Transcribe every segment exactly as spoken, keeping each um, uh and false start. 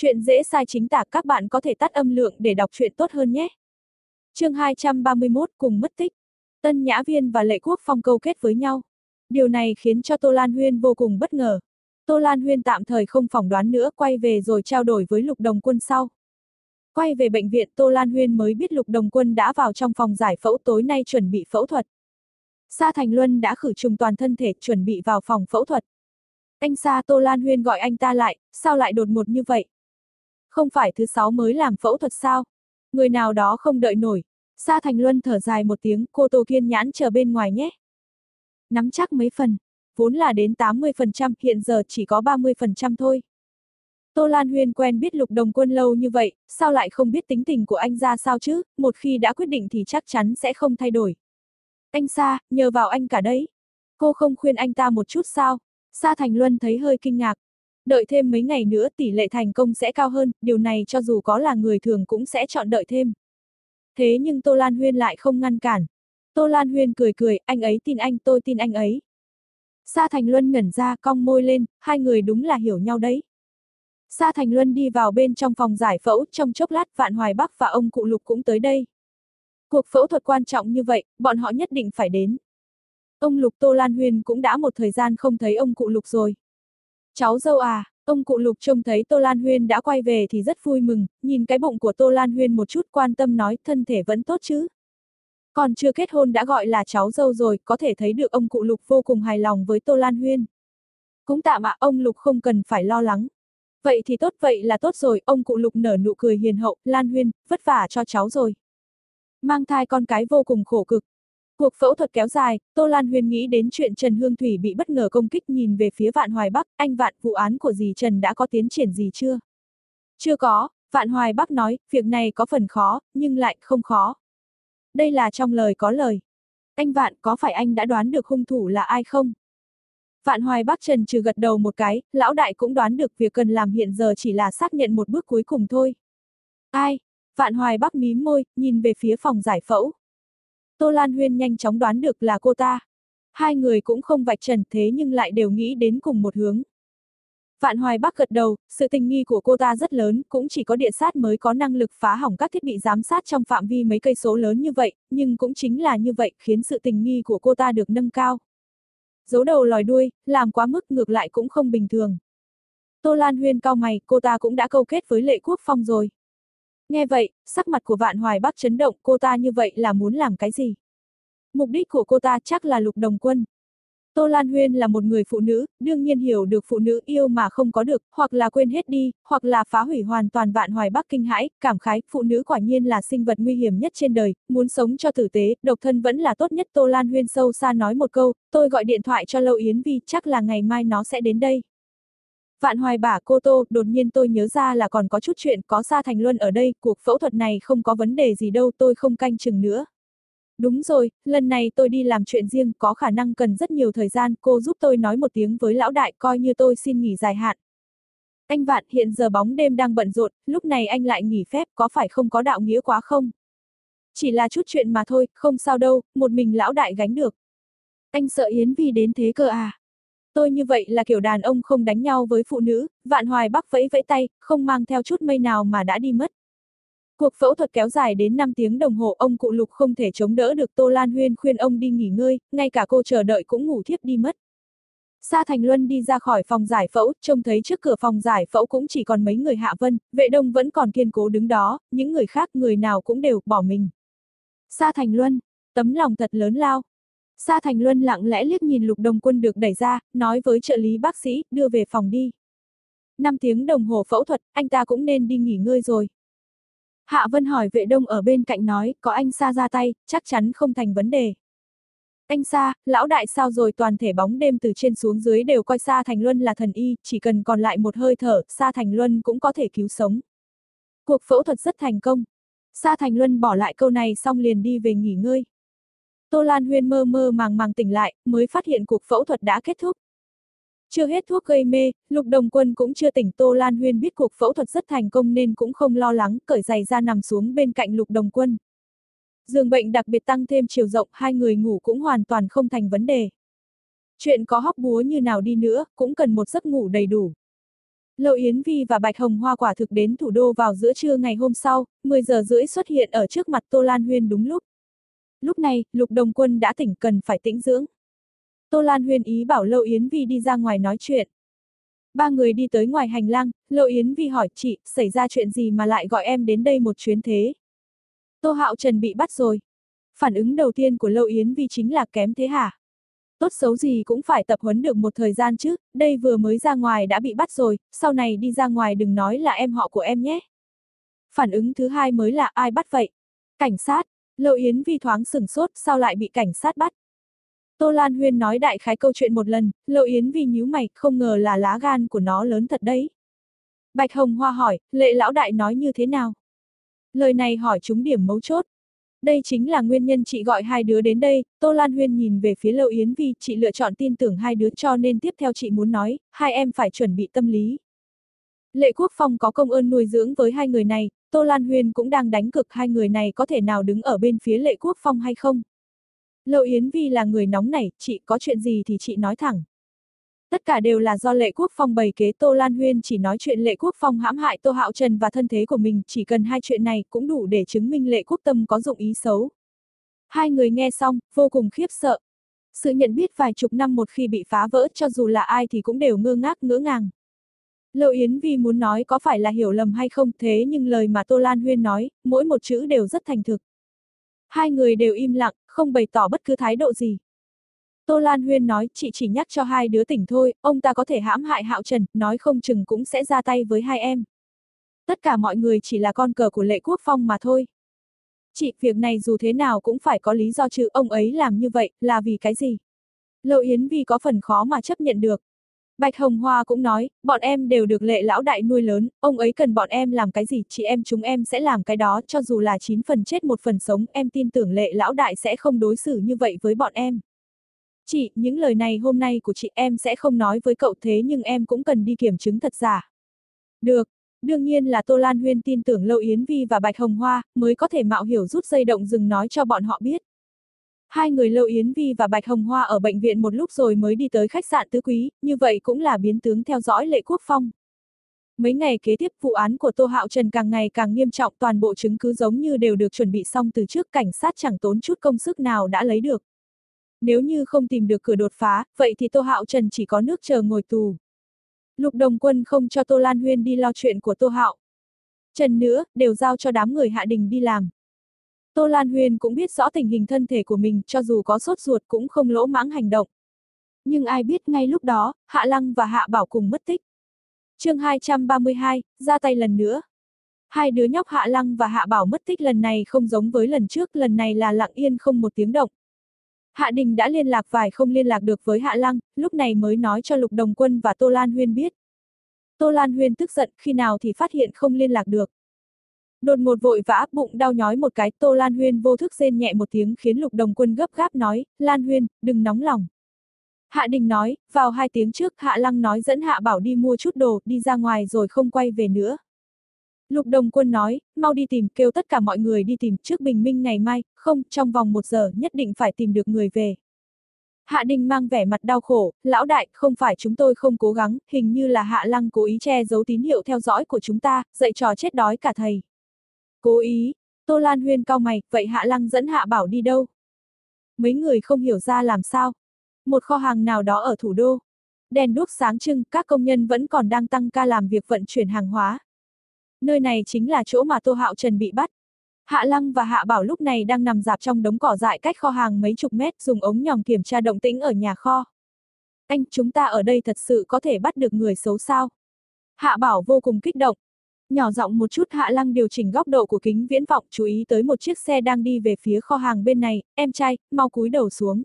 Chuyện dễ sai chính tả, các bạn có thể tắt âm lượng để đọc truyện tốt hơn nhé. Chương hai trăm ba mươi mốt, cùng mất tích. Tân Nhã Viên và Lệ Quốc Phong câu kết với nhau. Điều này khiến cho Tô Lan Huyên vô cùng bất ngờ. Tô Lan Huyên tạm thời không phỏng đoán nữa, quay về rồi trao đổi với Lục Đồng Quân sau. Quay về bệnh viện, Tô Lan Huyên mới biết Lục Đồng Quân đã vào trong phòng giải phẫu, tối nay chuẩn bị phẫu thuật. Sa Thành Luân đã khử trùng toàn thân thể, chuẩn bị vào phòng phẫu thuật. Anh Sa, Tô Lan Huyên gọi anh ta lại, sao lại đột ngột như vậy? Không phải thứ sáu mới làm phẫu thuật sao? Người nào đó không đợi nổi. Sa Thành Luân thở dài một tiếng, cô Tô kiên nhẫn chờ bên ngoài nhé. Nắm chắc mấy phần, vốn là đến tám mươi phần trăm, hiện giờ chỉ có ba mươi phần trăm thôi. Tô Lan Huyên quen biết Lục Đồng Quân lâu như vậy, sao lại không biết tính tình của anh ra sao chứ, một khi đã quyết định thì chắc chắn sẽ không thay đổi. Anh Sa, nhờ vào anh cả đấy. Cô không khuyên anh ta một chút sao? Sa Thành Luân thấy hơi kinh ngạc. Đợi thêm mấy ngày nữa tỷ lệ thành công sẽ cao hơn, điều này cho dù có là người thường cũng sẽ chọn đợi thêm. Thế nhưng Tô Lan Huyên lại không ngăn cản. Tô Lan Huyên cười cười, anh ấy tin anh, tôi tin anh ấy. Sa Thành Luân ngẩn ra, cong môi lên, hai người đúng là hiểu nhau đấy. Sa Thành Luân đi vào bên trong phòng giải phẫu, trong chốc lát Vạn Hoài Bắc và ông cụ Lục cũng tới đây. Cuộc phẫu thuật quan trọng như vậy, bọn họ nhất định phải đến. Ông Lục, Tô Lan Huyên cũng đã một thời gian không thấy ông cụ Lục rồi. Cháu dâu à, ông cụ Lục trông thấy Tô Lan Huyên đã quay về thì rất vui mừng, nhìn cái bụng của Tô Lan Huyên một chút, quan tâm nói, thân thể vẫn tốt chứ. Còn chưa kết hôn đã gọi là cháu dâu rồi, có thể thấy được ông cụ Lục vô cùng hài lòng với Tô Lan Huyên. Cũng tạm ạ, ông Lục không cần phải lo lắng. Vậy thì tốt, vậy là tốt rồi, ông cụ Lục nở nụ cười hiền hậu, Lan Huyên, vất vả cho cháu rồi. Mang thai con cái vô cùng khổ cực. Cuộc phẫu thuật kéo dài, Tô Lan Huyên nghĩ đến chuyện Trần Hương Thủy bị bất ngờ công kích, nhìn về phía Vạn Hoài Bắc, anh Vạn, vụ án của dì Trần đã có tiến triển gì chưa? Chưa có, Vạn Hoài Bắc nói, việc này có phần khó, nhưng lại không khó. Đây là trong lời có lời. Anh Vạn, có phải anh đã đoán được hung thủ là ai không? Vạn Hoài Bắc trần trừ gật đầu một cái, lão đại cũng đoán được, việc cần làm hiện giờ chỉ là xác nhận một bước cuối cùng thôi. Ai? Vạn Hoài Bắc mím môi, nhìn về phía phòng giải phẫu. Tô Lan Huyên nhanh chóng đoán được là cô ta. Hai người cũng không vạch trần, thế nhưng lại đều nghĩ đến cùng một hướng. Vạn Hoài Bắc gật đầu, sự tình nghi của cô ta rất lớn, cũng chỉ có địa sát mới có năng lực phá hỏng các thiết bị giám sát trong phạm vi mấy cây số lớn như vậy, nhưng cũng chính là như vậy khiến sự tình nghi của cô ta được nâng cao. Giấu đầu lòi đuôi, làm quá mức ngược lại cũng không bình thường. Tô Lan Huyên cau mày, cô ta cũng đã câu kết với Lệ Quốc Phong rồi. Nghe vậy, sắc mặt của Vạn Hoài Bắc chấn động, cô ta như vậy là muốn làm cái gì? Mục đích của cô ta chắc là Lục Đồng Quân. Tô Lan Huyên là một người phụ nữ, đương nhiên hiểu được phụ nữ yêu mà không có được, hoặc là quên hết đi, hoặc là phá hủy hoàn toàn. Vạn Hoài Bắc kinh hãi, cảm khái, phụ nữ quả nhiên là sinh vật nguy hiểm nhất trên đời, muốn sống cho tử tế, độc thân vẫn là tốt nhất. Tô Lan Huyên sâu xa nói một câu, tôi gọi điện thoại cho Lâu Yến Vi, chắc là ngày mai nó sẽ đến đây. Vạn Hoài bả cô Tô, đột nhiên tôi nhớ ra là còn có chút chuyện, có Sa Thành Luân ở đây, cuộc phẫu thuật này không có vấn đề gì đâu, tôi không canh chừng nữa. Đúng rồi, lần này tôi đi làm chuyện riêng, có khả năng cần rất nhiều thời gian, cô giúp tôi nói một tiếng với lão đại, coi như tôi xin nghỉ dài hạn. Anh Vạn, hiện giờ bóng đêm đang bận rộn, lúc này anh lại nghỉ phép, có phải không có đạo nghĩa quá không? Chỉ là chút chuyện mà thôi, không sao đâu, một mình lão đại gánh được. Anh sợ Yến Vi đến thế cơ à? Tôi như vậy là kiểu đàn ông không đánh nhau với phụ nữ. Vạn Hoài Bắc vẫy vẫy tay, không mang theo chút mây nào mà đã đi mất. Cuộc phẫu thuật kéo dài đến năm tiếng đồng hồ, ông cụ Lục không thể chống đỡ được. Tô Lan Huyên khuyên ông đi nghỉ ngơi, ngay cả cô chờ đợi cũng ngủ thiếp đi mất. Sa Thành Luân đi ra khỏi phòng giải phẫu, trông thấy trước cửa phòng giải phẫu cũng chỉ còn mấy người Hạ Vân, Vệ Đông vẫn còn kiên cố đứng đó, những người khác người nào cũng đều bỏ mình. Sa Thành Luân, tấm lòng thật lớn lao. Sa Thành Luân lặng lẽ liếc nhìn Lục Đồng Quân được đẩy ra, nói với trợ lý bác sĩ, đưa về phòng đi. năm tiếng đồng hồ phẫu thuật, anh ta cũng nên đi nghỉ ngơi rồi. Hạ Vân hỏi Vệ Đông ở bên cạnh nói, có anh Sa ra tay, chắc chắn không thành vấn đề. Anh Sa, lão đại sao rồi? Toàn thể bóng đêm từ trên xuống dưới đều coi Sa Thành Luân là thần y, chỉ cần còn lại một hơi thở, Sa Thành Luân cũng có thể cứu sống. Cuộc phẫu thuật rất thành công. Sa Thành Luân bỏ lại câu này xong liền đi về nghỉ ngơi. Tô Lan Huyên mơ mơ màng màng tỉnh lại, mới phát hiện cuộc phẫu thuật đã kết thúc. Chưa hết thuốc gây mê, Lục Đồng Quân cũng chưa tỉnh. Tô Lan Huyên biết cuộc phẫu thuật rất thành công nên cũng không lo lắng, cởi giày ra nằm xuống bên cạnh Lục Đồng Quân. Giường bệnh đặc biệt tăng thêm chiều rộng, hai người ngủ cũng hoàn toàn không thành vấn đề. Chuyện có hóc búa như nào đi nữa, cũng cần một giấc ngủ đầy đủ. Lâu Yến Vi và Bạch Hồng Hoa quả thực đến thủ đô vào giữa trưa ngày hôm sau, mười giờ rưỡi xuất hiện ở trước mặt Tô Lan Huyên đúng lúc. Lúc này, Lục Đồng Quân đã tỉnh cần phải tĩnh dưỡng. Tô Lan Huyên ý bảo Lâu Yến Vi đi ra ngoài nói chuyện. Ba người đi tới ngoài hành lang, Lâu Yến Vi hỏi chị, xảy ra chuyện gì mà lại gọi em đến đây một chuyến thế? Tô Hạo Trần bị bắt rồi. Phản ứng đầu tiên của Lâu Yến Vi chính là kém thế hả? Tốt xấu gì cũng phải tập huấn được một thời gian chứ, đây vừa mới ra ngoài đã bị bắt rồi, sau này đi ra ngoài đừng nói là em họ của em nhé. Phản ứng thứ hai mới là ai bắt vậy? Cảnh sát. Lâu Yến Vi thoáng sửng sốt, sao lại bị cảnh sát bắt? Tô Lan Huyên nói đại khái câu chuyện một lần, Lâu Yến Vi nhíu mày, không ngờ là lá gan của nó lớn thật đấy. Bạch Hồng Hoa hỏi, Lệ lão đại nói như thế nào? Lời này hỏi trúng điểm mấu chốt. Đây chính là nguyên nhân chị gọi hai đứa đến đây. Tô Lan Huyên nhìn về phía Lâu Yến Vi, chị lựa chọn tin tưởng hai đứa cho nên tiếp theo chị muốn nói, hai em phải chuẩn bị tâm lý. Lệ Quốc Phong có công ơn nuôi dưỡng với hai người này, Tô Lan Huyên cũng đang đánh cược hai người này có thể nào đứng ở bên phía Lệ Quốc Phong hay không. Lâu Yến Vi là người nóng nảy, chị có chuyện gì thì chị nói thẳng. Tất cả đều là do Lệ Quốc Phong bày kế. Tô Lan Huyên chỉ nói chuyện Lệ Quốc Phong hãm hại Tô Hạo Trần và thân thế của mình, chỉ cần hai chuyện này cũng đủ để chứng minh Lệ Quốc Tâm có dụng ý xấu. Hai người nghe xong, vô cùng khiếp sợ. Sự nhận biết vài chục năm một khi bị phá vỡ, cho dù là ai thì cũng đều ngơ ngác ngỡ ngàng. Lâu Yến Vi muốn nói có phải là hiểu lầm hay không, thế nhưng lời mà Tô Lan Huyên nói, mỗi một chữ đều rất thành thực. Hai người đều im lặng, không bày tỏ bất cứ thái độ gì. Tô Lan Huyên nói, chị chỉ nhắc cho hai đứa tỉnh thôi, ông ta có thể hãm hại Hạo Trần, nói không chừng cũng sẽ ra tay với hai em. Tất cả mọi người chỉ là con cờ của Lệ Quốc Phong mà thôi. Chị, việc này dù thế nào cũng phải có lý do chứ, ông ấy làm như vậy, là vì cái gì? Lâu Yến Vi có phần khó mà chấp nhận được. Bạch Hồng Hoa cũng nói, bọn em đều được Lệ lão đại nuôi lớn, ông ấy cần bọn em làm cái gì, chị em chúng em sẽ làm cái đó, cho dù là chín phần chết một phần sống, em tin tưởng Lệ lão đại sẽ không đối xử như vậy với bọn em. Chị, những lời này hôm nay của chị em sẽ không nói với cậu, thế nhưng em cũng cần đi kiểm chứng thật giả. Được, đương nhiên là Tô Lan Huyên tin tưởng Lâu Yến Vi và Bạch Hồng Hoa, mới có thể mạo hiểu rút dây động rừng nói cho bọn họ biết. Hai người Lâu Yến Vi và Bạch Hồng Hoa ở bệnh viện một lúc rồi mới đi tới khách sạn Tứ Quý, như vậy cũng là biến tướng theo dõi Lệ Quốc Phong. Mấy ngày kế tiếp, vụ án của Tô Hạo Trần càng ngày càng nghiêm trọng, toàn bộ chứng cứ giống như đều được chuẩn bị xong từ trước, cảnh sát chẳng tốn chút công sức nào đã lấy được. Nếu như không tìm được cửa đột phá, vậy thì Tô Hạo Trần chỉ có nước chờ ngồi tù. Lục Đồng Quân không cho Tô Lan Huyên đi lo chuyện của Tô Hạo Trần nữa, đều giao cho đám người Hạ Đình đi làm. Tô Lan Huyên cũng biết rõ tình hình thân thể của mình, cho dù có sốt ruột cũng không lỗ mãng hành động. Nhưng ai biết ngay lúc đó, Hạ Lăng và Hạ Bảo cùng mất tích. Chương hai trăm ba mươi hai, ra tay lần nữa. Hai đứa nhóc Hạ Lăng và Hạ Bảo mất tích lần này không giống với lần trước, lần này là lặng yên không một tiếng động. Hạ Đình đã liên lạc vài không liên lạc được với Hạ Lăng, lúc này mới nói cho Lục Đồng Quân và Tô Lan Huyên biết. Tô Lan Huyên tức giận, khi nào thì phát hiện không liên lạc được. Đột ngột vội vã, bụng đau nhói một cái, Tô Lan Huyên vô thức rên nhẹ một tiếng khiến Lục Đồng Quân gấp gáp nói, Lan Huyên, đừng nóng lòng. Hạ Đình nói, vào hai tiếng trước Hạ Lăng nói dẫn Hạ Bảo đi mua chút đồ, đi ra ngoài rồi không quay về nữa. Lục Đồng Quân nói, mau đi tìm, kêu tất cả mọi người đi tìm, trước bình minh ngày mai, không, trong vòng một giờ nhất định phải tìm được người về. Hạ Đình mang vẻ mặt đau khổ, lão đại, không phải chúng tôi không cố gắng, hình như là Hạ Lăng cố ý che giấu tín hiệu theo dõi của chúng ta, dạy trò chết đói cả thầy. Cố ý. Tô Lan Huyên cau mày, vậy Hạ Lăng dẫn Hạ Bảo đi đâu? Mấy người không hiểu ra làm sao. Một kho hàng nào đó ở thủ đô. Đèn đuốc sáng trưng, các công nhân vẫn còn đang tăng ca làm việc vận chuyển hàng hóa. Nơi này chính là chỗ mà Tô Hạo Trần bị bắt. Hạ Lăng và Hạ Bảo lúc này đang nằm rạp trong đống cỏ dại cách kho hàng mấy chục mét, dùng ống nhòm kiểm tra động tĩnh ở nhà kho. Anh, chúng ta ở đây thật sự có thể bắt được người xấu sao? Hạ Bảo vô cùng kích động. Nhỏ giọng một chút, Hạ Lăng điều chỉnh góc độ của kính viễn vọng, chú ý tới một chiếc xe đang đi về phía kho hàng bên này, em trai, mau cúi đầu xuống.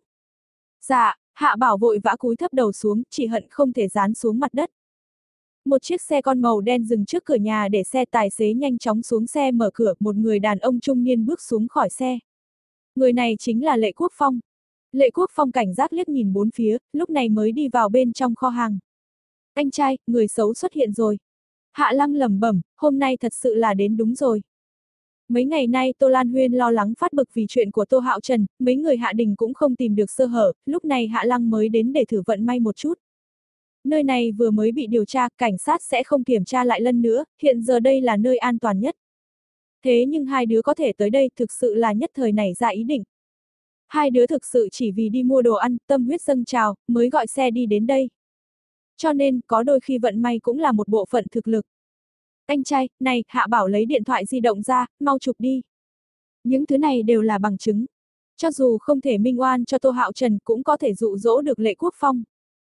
Dạ, Hạ Bảo vội vã cúi thấp đầu xuống, chỉ hận không thể dán xuống mặt đất. Một chiếc xe con màu đen dừng trước cửa nhà để xe, tài xế nhanh chóng xuống xe mở cửa, một người đàn ông trung niên bước xuống khỏi xe. Người này chính là Lệ Quốc Phong. Lệ Quốc Phong cảnh giác liếc nhìn bốn phía, lúc này mới đi vào bên trong kho hàng. Anh trai, người xấu xuất hiện rồi. Hạ Lăng lẩm bẩm, hôm nay thật sự là đến đúng rồi. Mấy ngày nay Tô Lan Huyên lo lắng phát bực vì chuyện của Tô Hạo Trần, mấy người Hạ Đình cũng không tìm được sơ hở, lúc này Hạ Lăng mới đến để thử vận may một chút. Nơi này vừa mới bị điều tra, cảnh sát sẽ không kiểm tra lại lần nữa, hiện giờ đây là nơi an toàn nhất. Thế nhưng hai đứa có thể tới đây thực sự là nhất thời nảy ra ý định. Hai đứa thực sự chỉ vì đi mua đồ ăn, tâm huyết dâng trào, mới gọi xe đi đến đây. Cho nên, có đôi khi vận may cũng là một bộ phận thực lực. Anh trai, này, Hạ Bảo lấy điện thoại di động ra, mau chụp đi. Những thứ này đều là bằng chứng. Cho dù không thể minh oan cho Tô Hạo Trần cũng có thể dụ dỗ được Lệ Quốc Phong.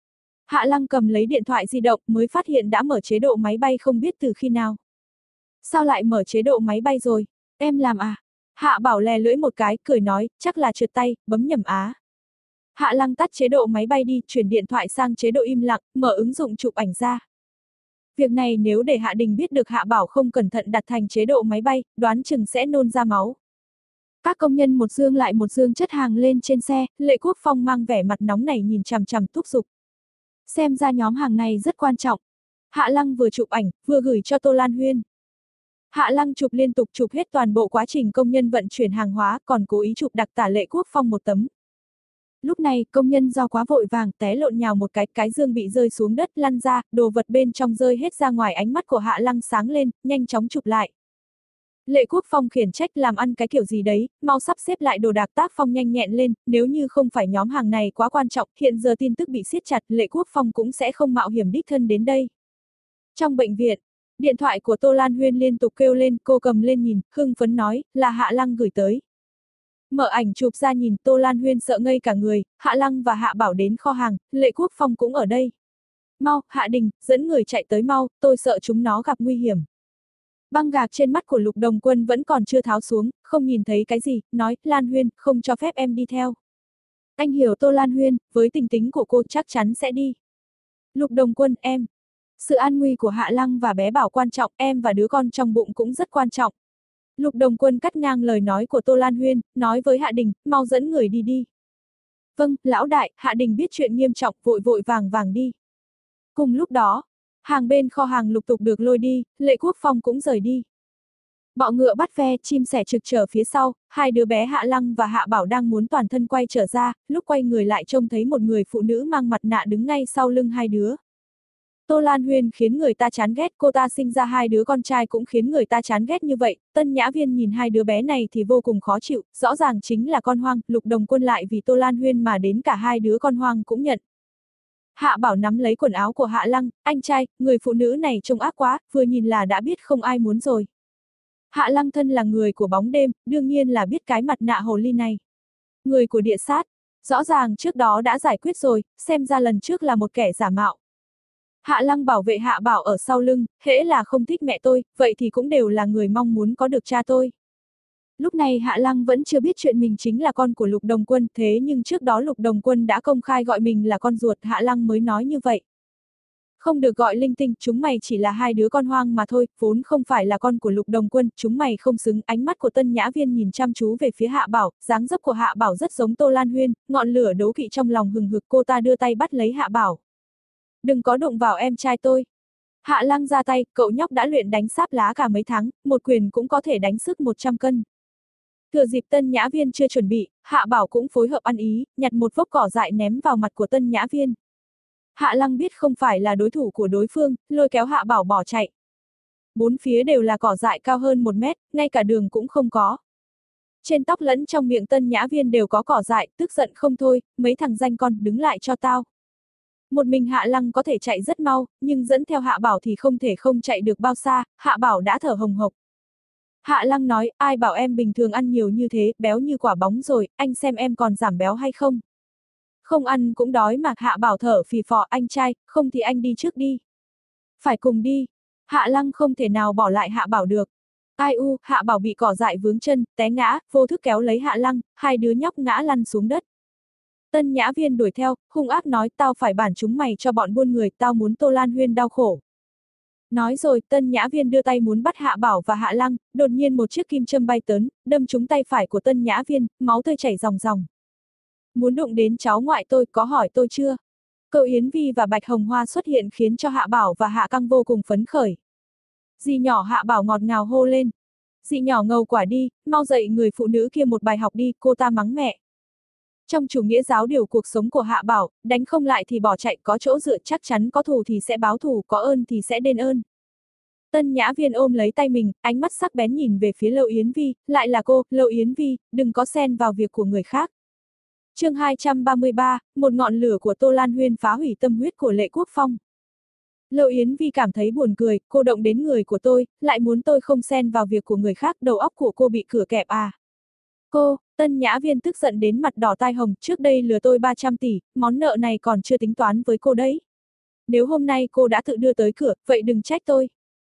Hạ Lăng cầm lấy điện thoại di động mới phát hiện đã mở chế độ máy bay không biết từ khi nào. Sao lại mở chế độ máy bay rồi? Em làm à? Hạ Bảo lè lưỡi một cái, cười nói, chắc là trượt tay, bấm nhầm á. Hạ Lăng tắt chế độ máy bay đi, chuyển điện thoại sang chế độ im lặng, mở ứng dụng chụp ảnh ra. Việc này nếu để Hạ Đình biết được Hạ Bảo không cẩn thận đặt thành chế độ máy bay, đoán chừng sẽ nôn ra máu. Các công nhân một dương lại một dương chất hàng lên trên xe, Lệ Quốc Phong mang vẻ mặt nóng nảy nhìn chằm chằm thúc giục. Xem ra nhóm hàng này rất quan trọng. Hạ Lăng vừa chụp ảnh, vừa gửi cho Tô Lan Huyên. Hạ Lăng chụp liên tục chụp hết toàn bộ quá trình công nhân vận chuyển hàng hóa, còn cố ý chụp đặc tả Lệ Quốc Phong một tấm. Lúc này, công nhân do quá vội vàng, té lộn nhào một cái, cái dương bị rơi xuống đất, lăn ra, đồ vật bên trong rơi hết ra ngoài, ánh mắt của Hạ Lăng sáng lên, nhanh chóng chụp lại. Lệ Quốc Phong khiển trách làm ăn cái kiểu gì đấy, mau sắp xếp lại đồ đạc tác phong nhanh nhẹn lên, nếu như không phải nhóm hàng này quá quan trọng, hiện giờ tin tức bị siết chặt, Lệ Quốc Phong cũng sẽ không mạo hiểm đích thân đến đây. Trong bệnh viện, điện thoại của Tô Lan Huyên liên tục kêu lên, cô cầm lên nhìn, hưng phấn nói, là Hạ Lăng gửi tới. Mở ảnh chụp ra nhìn, Tô Lan Huyên sợ ngây cả người, Hạ Lăng và Hạ Bảo đến kho hàng, Lệ Quốc Phong cũng ở đây. Mau, Hạ Đình, dẫn người chạy tới mau, tôi sợ chúng nó gặp nguy hiểm. Băng gạc trên mắt của Lục Đồng Quân vẫn còn chưa tháo xuống, không nhìn thấy cái gì, nói, Lan Huyên, không cho phép em đi theo. Anh hiểu Tô Lan Huyên, với tình tính của cô chắc chắn sẽ đi. Lục Đồng Quân, em. Sự an nguy của Hạ Lăng và bé Bảo quan trọng, em và đứa con trong bụng cũng rất quan trọng. Lục Đồng Quân cắt ngang lời nói của Tô Lan Huyên, nói với Hạ Đình, mau dẫn người đi đi. Vâng, lão đại, Hạ Đình biết chuyện nghiêm trọng, vội vội vàng vàng đi. Cùng lúc đó, hàng bên kho hàng lục tục được lôi đi, Lệ Quốc Phong cũng rời đi. Bọ ngựa bắt ve, chim sẻ trực trở phía sau, hai đứa bé Hạ Lăng và Hạ Bảo đang muốn toàn thân quay trở ra, lúc quay người lại trông thấy một người phụ nữ mang mặt nạ đứng ngay sau lưng hai đứa. Tô Lan Huyên khiến người ta chán ghét, cô ta sinh ra hai đứa con trai cũng khiến người ta chán ghét như vậy, Tân Nhã Viên nhìn hai đứa bé này thì vô cùng khó chịu, rõ ràng chính là con hoang, Lục Đồng Quân lại vì Tô Lan Huyên mà đến cả hai đứa con hoang cũng nhận. Hạ Bảo nắm lấy quần áo của Hạ Lăng, anh trai, người phụ nữ này trông ác quá, vừa nhìn là đã biết không ai muốn rồi. Hạ Lăng thân là người của bóng đêm, đương nhiên là biết cái mặt nạ hồ ly này. Người của địa sát, rõ ràng trước đó đã giải quyết rồi, xem ra lần trước là một kẻ giả mạo. Hạ Lăng bảo vệ Hạ Bảo ở sau lưng, hễ là không thích mẹ tôi, vậy thì cũng đều là người mong muốn có được cha tôi. Lúc này Hạ Lăng vẫn chưa biết chuyện mình chính là con của Lục Đồng Quân, thế nhưng trước đó Lục Đồng Quân đã công khai gọi mình là con ruột, Hạ Lăng mới nói như vậy. Không được gọi linh tinh, chúng mày chỉ là hai đứa con hoang mà thôi, vốn không phải là con của Lục Đồng Quân, chúng mày không xứng. Ánh mắt của Tân Nhã Viên nhìn chăm chú về phía Hạ Bảo, dáng dấp của Hạ Bảo rất giống Tô Lan Huyên, ngọn lửa đố kỵ trong lòng hừng hực, cô ta đưa tay bắt lấy Hạ Bảo. Đừng có đụng vào em trai tôi. Hạ Lăng ra tay, cậu nhóc đã luyện đánh sáp lá cả mấy tháng, một quyền cũng có thể đánh sức một trăm cân. Thừa dịp Tân Nhã Viên chưa chuẩn bị, Hạ Bảo cũng phối hợp ăn ý, nhặt một vốc cỏ dại ném vào mặt của Tân Nhã Viên. Hạ Lăng biết không phải là đối thủ của đối phương, lôi kéo Hạ Bảo bỏ chạy. Bốn phía đều là cỏ dại cao hơn một mét, ngay cả đường cũng không có. Trên tóc lẫn trong miệng Tân Nhã Viên đều có cỏ dại, tức giận không thôi, mấy thằng danh con, đứng lại cho tao. Một mình Hạ Lăng có thể chạy rất mau, nhưng dẫn theo Hạ Bảo thì không thể không chạy được bao xa, Hạ Bảo đã thở hồng hộc. Hạ Lăng nói, ai bảo em bình thường ăn nhiều như thế, béo như quả bóng rồi, anh xem em còn giảm béo hay không. Không ăn cũng đói mà. Hạ Bảo thở phì phò, anh trai, không thì anh đi trước đi. Phải cùng đi. Hạ Lăng không thể nào bỏ lại Hạ Bảo được. Ai u, Hạ Bảo bị cỏ dại vướng chân, té ngã, vô thức kéo lấy Hạ Lăng, hai đứa nhóc ngã lăn xuống đất. Tân Nhã Viên đuổi theo, hung ác nói, tao phải bản chúng mày cho bọn buôn người, tao muốn Tô Lan Huyên đau khổ. Nói rồi, Tân Nhã Viên đưa tay muốn bắt Hạ Bảo và Hạ Lăng, đột nhiên một chiếc kim châm bay tới, đâm trúng tay phải của Tân Nhã Viên, máu tươi chảy ròng ròng. Muốn đụng đến cháu ngoại tôi, có hỏi tôi chưa? Cậu Yến Vi và Bạch Hồng Hoa xuất hiện khiến cho Hạ Bảo và Hạ Căng vô cùng phấn khởi. Dì nhỏ Hạ Bảo ngọt ngào hô lên. Dì nhỏ ngầu quả đi, mau dạy người phụ nữ kia một bài học đi, cô ta mắng mẹ. Trong chủ nghĩa giáo điều cuộc sống của Hạ Bảo, đánh không lại thì bỏ chạy, có chỗ dựa chắc chắn có thù thì sẽ báo thù, có ơn thì sẽ đền ơn. Tân Nhã Viên ôm lấy tay mình, ánh mắt sắc bén nhìn về phía Lâu Yến Vi, lại là cô, Lâu Yến Vi, đừng có xen vào việc của người khác. Chương hai trăm ba mươi ba, một ngọn lửa của Tô Lan Huyên phá hủy tâm huyết của Lệ Quốc Phong. Lâu Yến Vi cảm thấy buồn cười, cô động đến người của tôi, lại muốn tôi không xen vào việc của người khác, đầu óc của cô bị cửa kẹp à. Cô, Tân Nhã Viên tức giận đến mặt đỏ tai hồng, trước đây lừa tôi ba trăm tỷ, món nợ này còn chưa tính toán với cô đấy. Nếu hôm nay cô đã tự đưa tới cửa, vậy đừng trách tôi.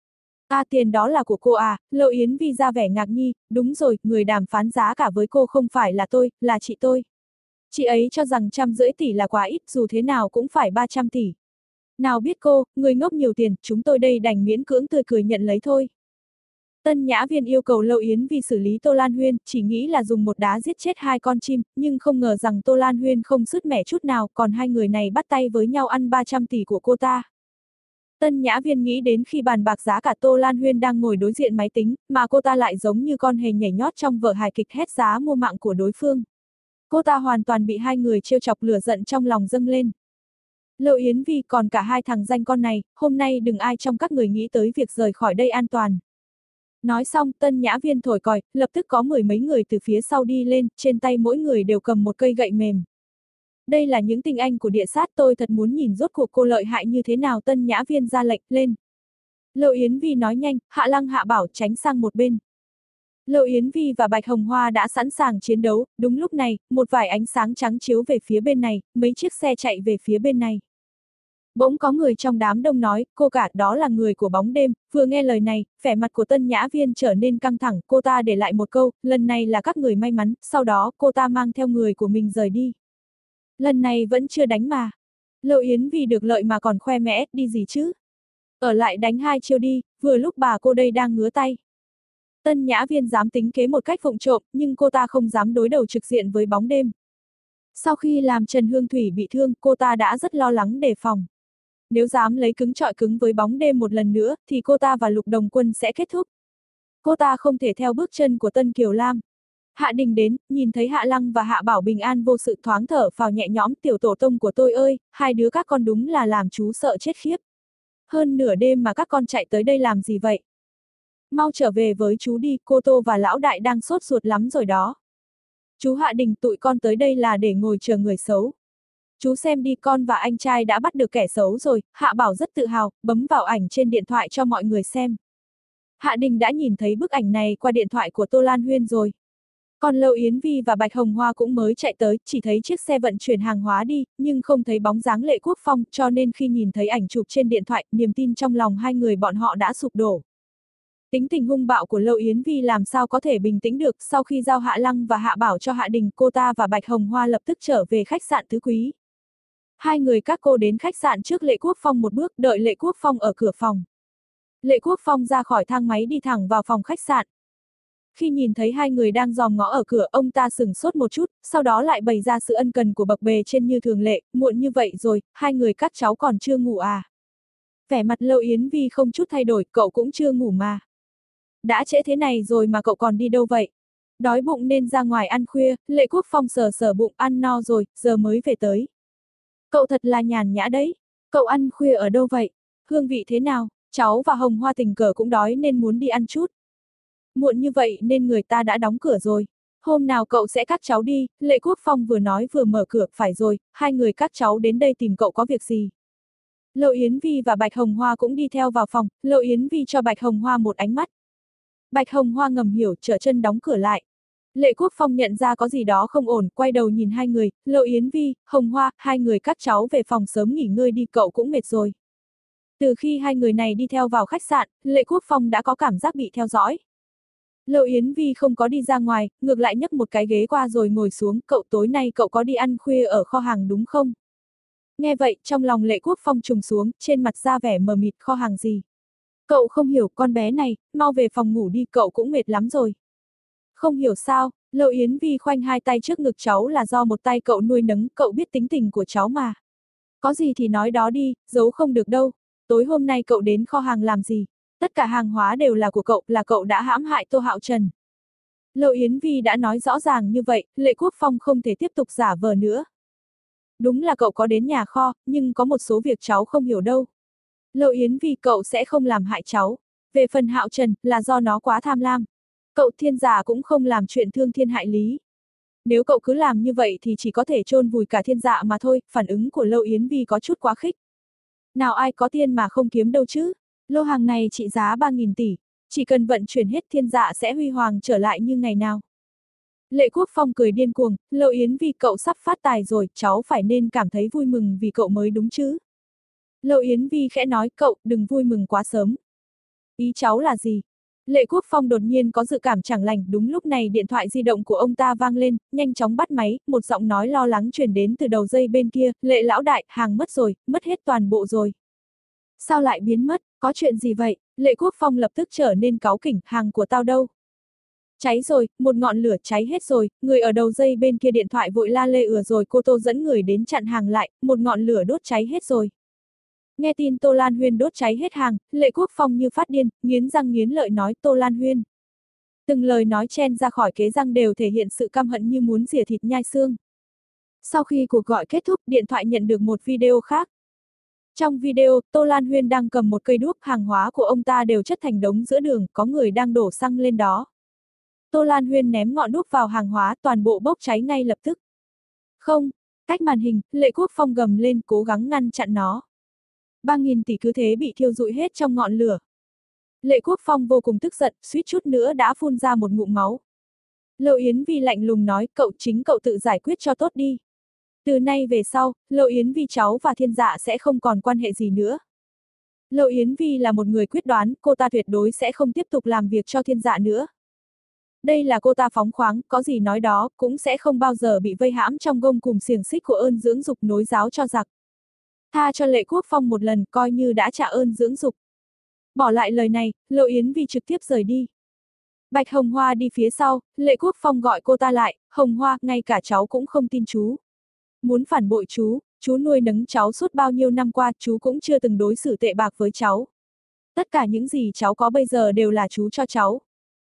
À, tiền đó là của cô à, Lâu Yến Vi ra vẻ ngạc nhiên, đúng rồi, người đàm phán giá cả với cô không phải là tôi, là chị tôi. Chị ấy cho rằng trăm rưỡi tỷ là quá ít, dù thế nào cũng phải ba trăm tỷ. Nào biết cô, người ngốc nhiều tiền, chúng tôi đây đành miễn cưỡng tươi cười nhận lấy thôi. Tân Nhã Viên yêu cầu Lâu Yến Vi xử lý Tô Lan Huyên, chỉ nghĩ là dùng một đá giết chết hai con chim, nhưng không ngờ rằng Tô Lan Huyên không sứt mẻ chút nào, còn hai người này bắt tay với nhau ăn ba trăm tỷ của cô ta. Tân Nhã Viên nghĩ đến khi bàn bạc giá cả, Tô Lan Huyên đang ngồi đối diện máy tính, mà cô ta lại giống như con hề nhảy nhót trong vở hài kịch hét giá mua mạng của đối phương. Cô ta hoàn toàn bị hai người trêu chọc, lửa giận trong lòng dâng lên. Lâu Yến Vi, còn cả hai thằng danh con này, hôm nay đừng ai trong các người nghĩ tới việc rời khỏi đây an toàn. Nói xong, Tân Nhã Viên thổi còi, lập tức có mười mấy người từ phía sau đi lên, trên tay mỗi người đều cầm một cây gậy mềm. Đây là những tinh anh của địa sát, tôi thật muốn nhìn rốt cuộc cô lợi hại như thế nào. Tân Nhã Viên ra lệnh, lên. Lâu Yến Vi nói nhanh, Hạ Lăng Hạ Bảo tránh sang một bên. Lâu Yến Vi và Bạch Hồng Hoa đã sẵn sàng chiến đấu, đúng lúc này, một vài ánh sáng trắng chiếu về phía bên này, mấy chiếc xe chạy về phía bên này. Bỗng có người trong đám đông nói, cô cả, đó là người của bóng đêm. Vừa nghe lời này, vẻ mặt của Tân Nhã Viên trở nên căng thẳng, cô ta để lại một câu, lần này là các người may mắn, sau đó cô ta mang theo người của mình rời đi. Lần này vẫn chưa đánh mà. Lâu Yến Vi được lợi mà còn khoe mẽ, đi gì chứ? Ở lại đánh hai chiêu đi, vừa lúc bà cô đây đang ngứa tay. Tân Nhã Viên dám tính kế một cách vụng trộm, nhưng cô ta không dám đối đầu trực diện với bóng đêm. Sau khi làm Trần Hương Thủy bị thương, cô ta đã rất lo lắng đề phòng. Nếu dám lấy cứng trọi cứng với bóng đêm một lần nữa, thì cô ta và Lục Đồng Quân sẽ kết thúc. Cô ta không thể theo bước chân của Tân Kiều Lam. Hạ Đình đến, nhìn thấy Hạ Lăng và Hạ Bảo bình an vô sự, thoáng thở phào nhẹ nhõm. Tiểu tổ tông của tôi ơi, hai đứa các con đúng là làm chú sợ chết khiếp. Hơn nửa đêm mà các con chạy tới đây làm gì vậy? Mau trở về với chú đi, cô Tô và lão đại đang sốt ruột lắm rồi đó. Chú Hạ Đình, tụi con tới đây là để ngồi chờ người xấu. Chú xem đi, con và anh trai đã bắt được kẻ xấu rồi. Hạ Bảo rất tự hào, bấm vào ảnh trên điện thoại cho mọi người xem. Hạ Đình đã nhìn thấy bức ảnh này qua điện thoại của Tô Lan Huyên rồi. Còn Lâu Yến Vi và Bạch Hồng Hoa cũng mới chạy tới, chỉ thấy chiếc xe vận chuyển hàng hóa đi, nhưng không thấy bóng dáng Lệ Quốc Phong, cho nên khi nhìn thấy ảnh chụp trên điện thoại, niềm tin trong lòng hai người bọn họ đã sụp đổ. Tính tình hung bạo của Lâu Yến Vi làm sao có thể bình tĩnh được. Sau khi giao Hạ Lăng và Hạ Bảo cho Hạ Đình, cô ta và Bạch Hồng Hoa lập tức trở về khách sạn Tứ Quý. Hai người các cô đến khách sạn trước Lệ Quốc Phong một bước, đợi Lệ Quốc Phong ở cửa phòng. Lệ Quốc Phong ra khỏi thang máy đi thẳng vào phòng khách sạn. Khi nhìn thấy hai người đang dòm ngó ở cửa, ông ta sửng sốt một chút, sau đó lại bày ra sự ân cần của bậc bề trên như thường lệ. Muộn như vậy rồi, hai người các cháu còn chưa ngủ à? Vẻ mặt Lâu Yến Vi không chút thay đổi, cậu cũng chưa ngủ mà. Đã trễ thế này rồi mà cậu còn đi đâu vậy? Đói bụng nên ra ngoài ăn khuya. Lệ Quốc Phong sờ sờ bụng, ăn no rồi, giờ mới về tới. Cậu thật là nhàn nhã đấy. Cậu ăn khuya ở đâu vậy? Hương vị thế nào? Cháu và Hồng Hoa tình cờ cũng đói nên muốn đi ăn chút. Muộn như vậy nên người ta đã đóng cửa rồi. Hôm nào cậu sẽ các cháu đi. Lệ Quốc Phong vừa nói vừa mở cửa. Phải rồi, hai người các cháu đến đây tìm cậu có việc gì? Lâu Yến Vi và Bạch Hồng Hoa cũng đi theo vào phòng. Lâu Yến Vi cho Bạch Hồng Hoa một ánh mắt. Bạch Hồng Hoa ngầm hiểu, trở chân đóng cửa lại. Lệ Quốc Phong nhận ra có gì đó không ổn, quay đầu nhìn hai người. Lâu Yến Vi, Hồng Hoa, hai người các cháu về phòng sớm nghỉ ngơi đi, cậu cũng mệt rồi. Từ khi hai người này đi theo vào khách sạn, Lệ Quốc Phong đã có cảm giác bị theo dõi. Lâu Yến Vi không có đi ra ngoài, ngược lại nhấc một cái ghế qua rồi ngồi xuống. Cậu, tối nay cậu có đi ăn khuya ở kho hàng đúng không? Nghe vậy, trong lòng Lệ Quốc Phong trùng xuống, trên mặt ra vẻ mờ mịt. Kho hàng gì? Cậu không hiểu, con bé này, mau về phòng ngủ đi, cậu cũng mệt lắm rồi. Không hiểu sao? Lâu Yến Vi khoanh hai tay trước ngực, cháu là do một tay cậu nuôi nấng, cậu biết tính tình của cháu mà. Có gì thì nói đó đi, giấu không được đâu. Tối hôm nay cậu đến kho hàng làm gì? Tất cả hàng hóa đều là của cậu, là cậu đã hãm hại Tô Hạo Trần. Lâu Yến Vi đã nói rõ ràng như vậy, Lệ Quốc Phong không thể tiếp tục giả vờ nữa. Đúng là cậu có đến nhà kho, nhưng có một số việc cháu không hiểu đâu. Lâu Yến Vi, cậu sẽ không làm hại cháu. Về phần Hạo Trần, là do nó quá tham lam. Cậu Thiên Giả cũng không làm chuyện thương thiên hại lý. Nếu cậu cứ làm như vậy thì chỉ có thể chôn vùi cả Thiên Dạ mà thôi. Phản ứng của Lâu Yến Vi có chút quá khích. Nào ai có tiền mà không kiếm đâu chứ. Lô hàng này trị giá ba nghìn tỷ. Chỉ cần vận chuyển hết Thiên Dạ sẽ huy hoàng trở lại như ngày nào. Lệ Quốc Phong cười điên cuồng, Lâu Yến Vi, cậu sắp phát tài rồi, cháu phải nên cảm thấy vui mừng vì cậu mới đúng chứ. Lâu Yến Vi khẽ nói, cậu đừng vui mừng quá sớm. Ý cháu là gì? Lệ Quốc Phong đột nhiên có dự cảm chẳng lành, đúng lúc này điện thoại di động của ông ta vang lên, nhanh chóng bắt máy, một giọng nói lo lắng truyền đến từ đầu dây bên kia, Lệ lão đại, hàng mất rồi, mất hết toàn bộ rồi. Sao lại biến mất, có chuyện gì vậy? Lệ Quốc Phong lập tức trở nên cáu kỉnh, hàng của tao đâu? Cháy rồi, một ngọn lửa cháy hết rồi, người ở đầu dây bên kia điện thoại vội la lê ừa rồi, cô Tô dẫn người đến chặn hàng lại, một ngọn lửa đốt cháy hết rồi. Nghe tin Tô Lan Huyên đốt cháy hết hàng, Lệ Quốc Phong như phát điên, nghiến răng nghiến lợi nói Tô Lan Huyên. Từng lời nói chen ra khỏi kế răng đều thể hiện sự căm hận như muốn rỉa thịt nhai xương. Sau khi cuộc gọi kết thúc, điện thoại nhận được một video khác. Trong video, Tô Lan Huyên đang cầm một cây đuốc, hàng hóa của ông ta đều chất thành đống giữa đường, có người đang đổ xăng lên đó. Tô Lan Huyên ném ngọn đuốc vào hàng hóa, toàn bộ bốc cháy ngay lập tức. Không, cách màn hình, Lệ Quốc Phong gầm lên cố gắng ngăn chặn nó. ba nghìn tỷ cứ thế bị thiêu rụi hết trong ngọn lửa. Lệ Quốc Phong vô cùng tức giận, suýt chút nữa đã phun ra một ngụm máu. Lâu Yến Vi lạnh lùng nói, cậu chính cậu tự giải quyết cho tốt đi. Từ nay về sau, Lâu Yến Vi cháu và Thiên Dạ sẽ không còn quan hệ gì nữa. Lâu Yến Vi là một người quyết đoán, cô ta tuyệt đối sẽ không tiếp tục làm việc cho Thiên Dạ nữa. Đây là cô ta phóng khoáng, có gì nói đó, cũng sẽ không bao giờ bị vây hãm trong gông cùm xiềng xích của ơn dưỡng dục nối giáo cho giặc. Tha cho Lệ Quốc Phong một lần, coi như đã trả ơn dưỡng dục. Bỏ lại lời này, Lâu Yến Vi trực tiếp rời đi. Bạch Hồng Hoa đi phía sau, Lệ Quốc Phong gọi cô ta lại, Hồng Hoa, ngay cả cháu cũng không tin chú. Muốn phản bội chú, chú nuôi nấng cháu suốt bao nhiêu năm qua, chú cũng chưa từng đối xử tệ bạc với cháu. Tất cả những gì cháu có bây giờ đều là chú cho cháu.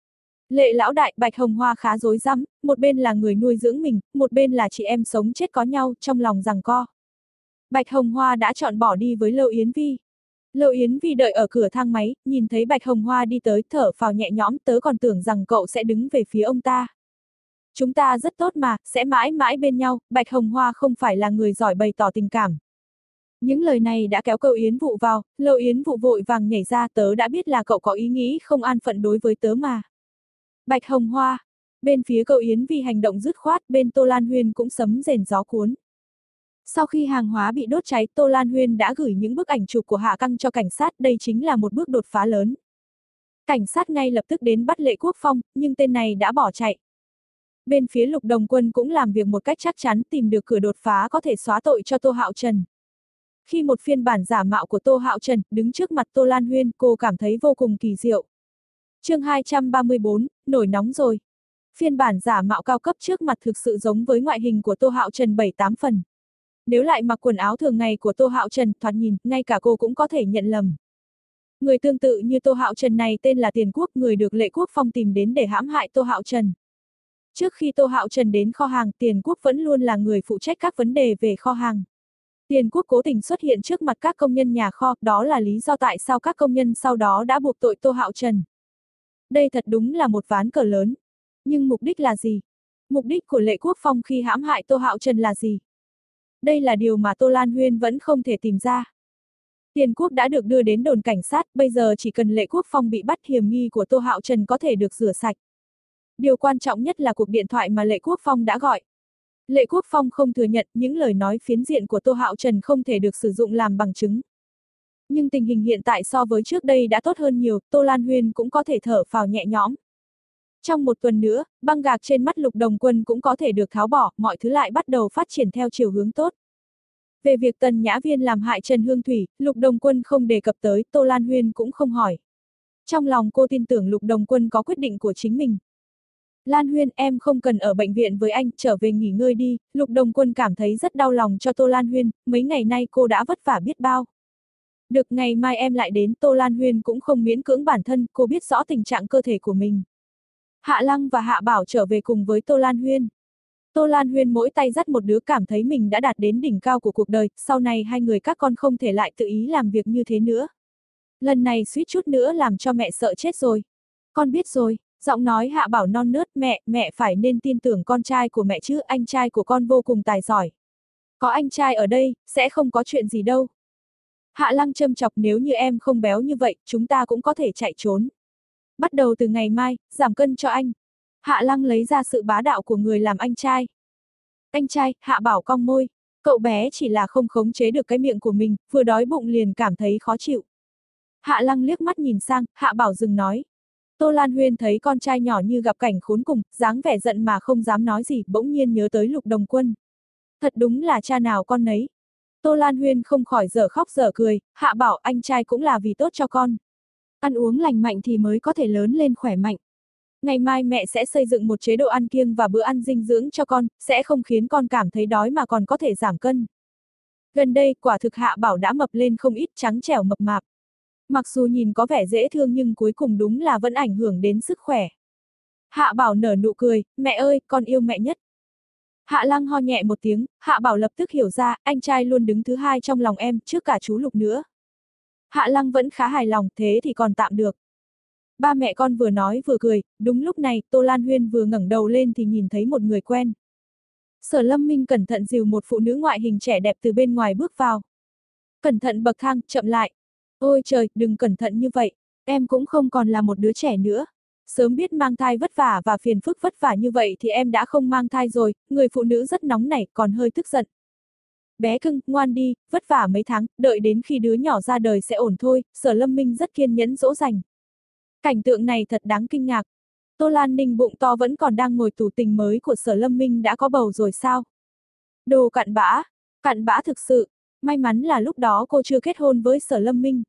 Lệ lão đại, Bạch Hồng Hoa khá rối rắm, một bên là người nuôi dưỡng mình, một bên là chị em sống chết có nhau, trong lòng giằng co. Bạch Hồng Hoa đã chọn bỏ đi với Lâu Yến Vi. Lâu Yến Vi đợi ở cửa thang máy, nhìn thấy Bạch Hồng Hoa đi tới, thở phào nhẹ nhõm, tớ còn tưởng rằng cậu sẽ đứng về phía ông ta. Chúng ta rất tốt mà, sẽ mãi mãi bên nhau, Bạch Hồng Hoa không phải là người giỏi bày tỏ tình cảm. Những lời này đã kéo cậu Yến Vụ vào, Lâu Yến Vụ vội vàng nhảy ra, tớ đã biết là cậu có ý nghĩ không an phận đối với tớ mà. Bạch Hồng Hoa, bên phía cậu Yến Vi hành động dứt khoát, bên Tô Lan Huyên cũng sấm rền gió cuốn. Sau khi hàng hóa bị đốt cháy, Tô Lan Huyên đã gửi những bức ảnh chụp của Hạ Căng cho cảnh sát, đây chính là một bước đột phá lớn. Cảnh sát ngay lập tức đến bắt Lệ Quốc Phong, nhưng tên này đã bỏ chạy. Bên phía Lục Đồng Quân cũng làm việc một cách chắc chắn, tìm được cửa đột phá có thể xóa tội cho Tô Hạo Trần. Khi một phiên bản giả mạo của Tô Hạo Trần đứng trước mặt Tô Lan Huyên, cô cảm thấy vô cùng kỳ diệu. Chương hai trăm ba mươi bốn, nổi nóng rồi. Phiên bản giả mạo cao cấp trước mặt thực sự giống với ngoại hình của Tô Hạo Trần bảy tám phần. Nếu lại mặc quần áo thường ngày của Tô Hạo Trần, thoạt nhìn, ngay cả cô cũng có thể nhận lầm. Người tương tự như Tô Hạo Trần này tên là Tiền Quốc, người được Lệ Quốc Phong tìm đến để hãm hại Tô Hạo Trần. Trước khi Tô Hạo Trần đến kho hàng, Tiền Quốc vẫn luôn là người phụ trách các vấn đề về kho hàng. Tiền Quốc cố tình xuất hiện trước mặt các công nhân nhà kho, đó là lý do tại sao các công nhân sau đó đã buộc tội Tô Hạo Trần. Đây thật đúng là một ván cờ lớn. Nhưng mục đích là gì? Mục đích của Lệ Quốc Phong khi hãm hại Tô Hạo Trần là gì? Đây là điều mà Tô Lan Huyên vẫn không thể tìm ra. Tiền Quốc đã được đưa đến đồn cảnh sát, bây giờ chỉ cần Lệ Quốc Phong bị bắt, hiểm nghi của Tô Hạo Trần có thể được rửa sạch. Điều quan trọng nhất là cuộc điện thoại mà Lệ Quốc Phong đã gọi. Lệ Quốc Phong không thừa nhận những lời nói phiến diện của Tô Hạo Trần không thể được sử dụng làm bằng chứng. Nhưng tình hình hiện tại so với trước đây đã tốt hơn nhiều, Tô Lan Huyên cũng có thể thở phào nhẹ nhõm. Trong một tuần nữa, băng gạc trên mắt Lục Đồng Quân cũng có thể được tháo bỏ, mọi thứ lại bắt đầu phát triển theo chiều hướng tốt. Về việc Tần Nhã Viên làm hại Trần Hương Thủy, Lục Đồng Quân không đề cập tới, Tô Lan Huyên cũng không hỏi. Trong lòng cô tin tưởng Lục Đồng Quân có quyết định của chính mình. Lan Huyên, em không cần ở bệnh viện với anh, trở về nghỉ ngơi đi. Lục Đồng Quân cảm thấy rất đau lòng cho Tô Lan Huyên, mấy ngày nay cô đã vất vả biết bao. Được, ngày mai em lại đến, Tô Lan Huyên cũng không miễn cưỡng bản thân, cô biết rõ tình trạng cơ thể của mình. Hạ Lăng và Hạ Bảo trở về cùng với Tô Lan Huyên. Tô Lan Huyên mỗi tay dắt một đứa cảm thấy mình đã đạt đến đỉnh cao của cuộc đời, sau này hai người các con không thể lại tự ý làm việc như thế nữa. Lần này suýt chút nữa làm cho mẹ sợ chết rồi. Con biết rồi, giọng nói Hạ Bảo non nớt, mẹ, mẹ phải nên tin tưởng con trai của mẹ chứ, anh trai của con vô cùng tài giỏi. Có anh trai ở đây, sẽ không có chuyện gì đâu. Hạ Lăng châm chọc, nếu như em không béo như vậy, chúng ta cũng có thể chạy trốn. Bắt đầu từ ngày mai, giảm cân cho anh. Hạ Lăng lấy ra sự bá đạo của người làm anh trai. Anh trai, Hạ Bảo cong môi. Cậu bé chỉ là không khống chế được cái miệng của mình, vừa đói bụng liền cảm thấy khó chịu. Hạ Lăng liếc mắt nhìn sang, Hạ Bảo dừng nói. Tô Lan Huyên thấy con trai nhỏ như gặp cảnh khốn cùng, dáng vẻ giận mà không dám nói gì, bỗng nhiên nhớ tới Lục Đồng Quân. Thật đúng là cha nào con nấy. Tô Lan Huyên không khỏi dở khóc dở cười, Hạ Bảo anh trai cũng là vì tốt cho con. Ăn uống lành mạnh thì mới có thể lớn lên khỏe mạnh. Ngày mai mẹ sẽ xây dựng một chế độ ăn kiêng và bữa ăn dinh dưỡng cho con, sẽ không khiến con cảm thấy đói mà còn có thể giảm cân. Gần đây, quả thực Hạ Bảo đã mập lên không ít, trắng trẻo mập mạp. Mặc dù nhìn có vẻ dễ thương nhưng cuối cùng đúng là vẫn ảnh hưởng đến sức khỏe. Hạ Bảo nở nụ cười, mẹ ơi, con yêu mẹ nhất. Hạ Lăng ho nhẹ một tiếng, Hạ Bảo lập tức hiểu ra, anh trai luôn đứng thứ hai trong lòng em, trước cả chú Lục nữa. Hạ Lăng vẫn khá hài lòng, thế thì còn tạm được. Ba mẹ con vừa nói vừa cười, đúng lúc này, Tô Lan Huyên vừa ngẩng đầu lên thì nhìn thấy một người quen. Sở Lâm Minh cẩn thận dìu một phụ nữ ngoại hình trẻ đẹp từ bên ngoài bước vào. Cẩn thận bậc thang, chậm lại. Ôi trời, đừng cẩn thận như vậy, em cũng không còn là một đứa trẻ nữa. Sớm biết mang thai vất vả và phiền phức vất vả như vậy thì em đã không mang thai rồi, người phụ nữ rất nóng nảy, còn hơi tức giận. Bé cưng, ngoan đi, vất vả mấy tháng, đợi đến khi đứa nhỏ ra đời sẽ ổn thôi, Sở Lâm Minh rất kiên nhẫn dỗ dành. Cảnh tượng này thật đáng kinh ngạc. Tô Lan Ninh bụng to vẫn còn đang ngồi tủ tình mới của Sở Lâm Minh đã có bầu rồi sao? Đồ cặn bã, cặn bã thực sự, may mắn là lúc đó cô chưa kết hôn với Sở Lâm Minh.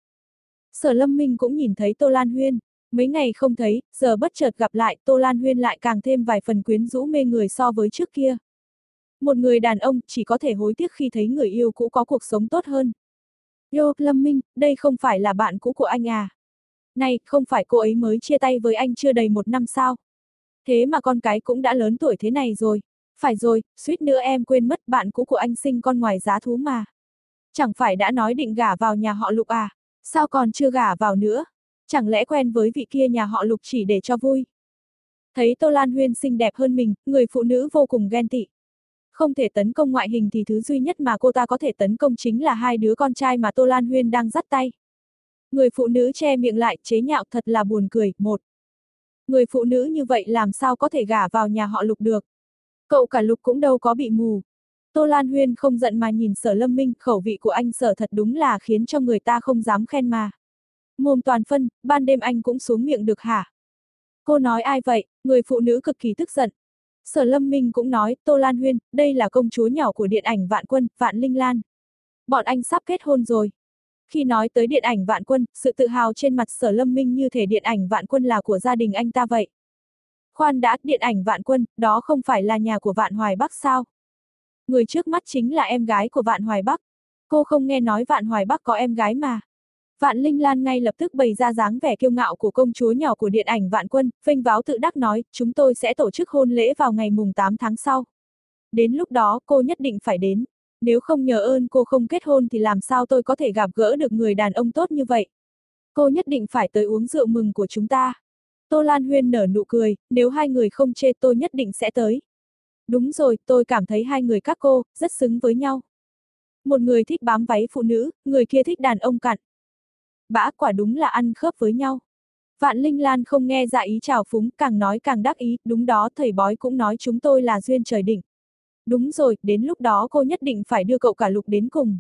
Sở Lâm Minh cũng nhìn thấy Tô Lan Huyên, mấy ngày không thấy, giờ bất chợt gặp lại, Tô Lan Huyên lại càng thêm vài phần quyến rũ mê người so với trước kia. Một người đàn ông chỉ có thể hối tiếc khi thấy người yêu cũ có cuộc sống tốt hơn. Yo, Lâm Minh, đây không phải là bạn cũ của anh à? Này, không phải cô ấy mới chia tay với anh chưa đầy một năm sao? Thế mà con cái cũng đã lớn tuổi thế này rồi. Phải rồi, suýt nữa em quên mất bạn cũ của anh sinh con ngoài giá thú mà. Chẳng phải đã nói định gả vào nhà họ Lục à? Sao còn chưa gả vào nữa? Chẳng lẽ quen với vị kia nhà họ Lục chỉ để cho vui? Thấy Tô Lan Huyên xinh đẹp hơn mình, người phụ nữ vô cùng ghen tị. Không thể tấn công ngoại hình thì thứ duy nhất mà cô ta có thể tấn công chính là hai đứa con trai mà Tô Lan Huyên đang dắt tay. Người phụ nữ che miệng lại, chế nhạo, thật là buồn cười. Một, người phụ nữ như vậy làm sao có thể gả vào nhà họ Lục được? Cậu cả Lục cũng đâu có bị mù. Tô Lan Huyên không giận mà nhìn Sở Lâm Minh, khẩu vị của anh Sở thật đúng là khiến cho người ta không dám khen mà. Mồm toàn phân, ban đêm anh cũng xuống miệng được hả? Cô nói ai vậy? Người phụ nữ cực kỳ tức giận. Sở Lâm Minh cũng nói, Tô Lan Huyên, đây là công chúa nhỏ của điện ảnh Vạn Quân, Vạn Linh Lan. Bọn anh sắp kết hôn rồi. Khi nói tới điện ảnh Vạn Quân, sự tự hào trên mặt Sở Lâm Minh như thể điện ảnh Vạn Quân là của gia đình anh ta vậy. Khoan đã, điện ảnh Vạn Quân, đó không phải là nhà của Vạn Hoài Bắc sao? Người trước mắt chính là em gái của Vạn Hoài Bắc. Cô không nghe nói Vạn Hoài Bắc có em gái mà. Vạn Linh Lan ngay lập tức bày ra dáng vẻ kiêu ngạo của công chúa nhỏ của điện ảnh Vạn Quân, vênh váo tự đắc nói, chúng tôi sẽ tổ chức hôn lễ vào ngày mùng tám tháng sau. Đến lúc đó cô nhất định phải đến. Nếu không nhờ ơn cô không kết hôn thì làm sao tôi có thể gặp gỡ được người đàn ông tốt như vậy. Cô nhất định phải tới uống rượu mừng của chúng ta. Tô Lan Huyên nở nụ cười, nếu hai người không chê tôi nhất định sẽ tới. Đúng rồi, tôi cảm thấy hai người các cô, rất xứng với nhau. Một người thích bám váy phụ nữ, người kia thích đàn ông cặn. Bã, quả đúng là ăn khớp với nhau. Vạn Linh Lan không nghe dạ ý trào phúng, càng nói càng đắc ý, đúng đó, thầy bói cũng nói chúng tôi là duyên trời định. Đúng rồi, đến lúc đó cô nhất định phải đưa cậu cả Lục đến cùng.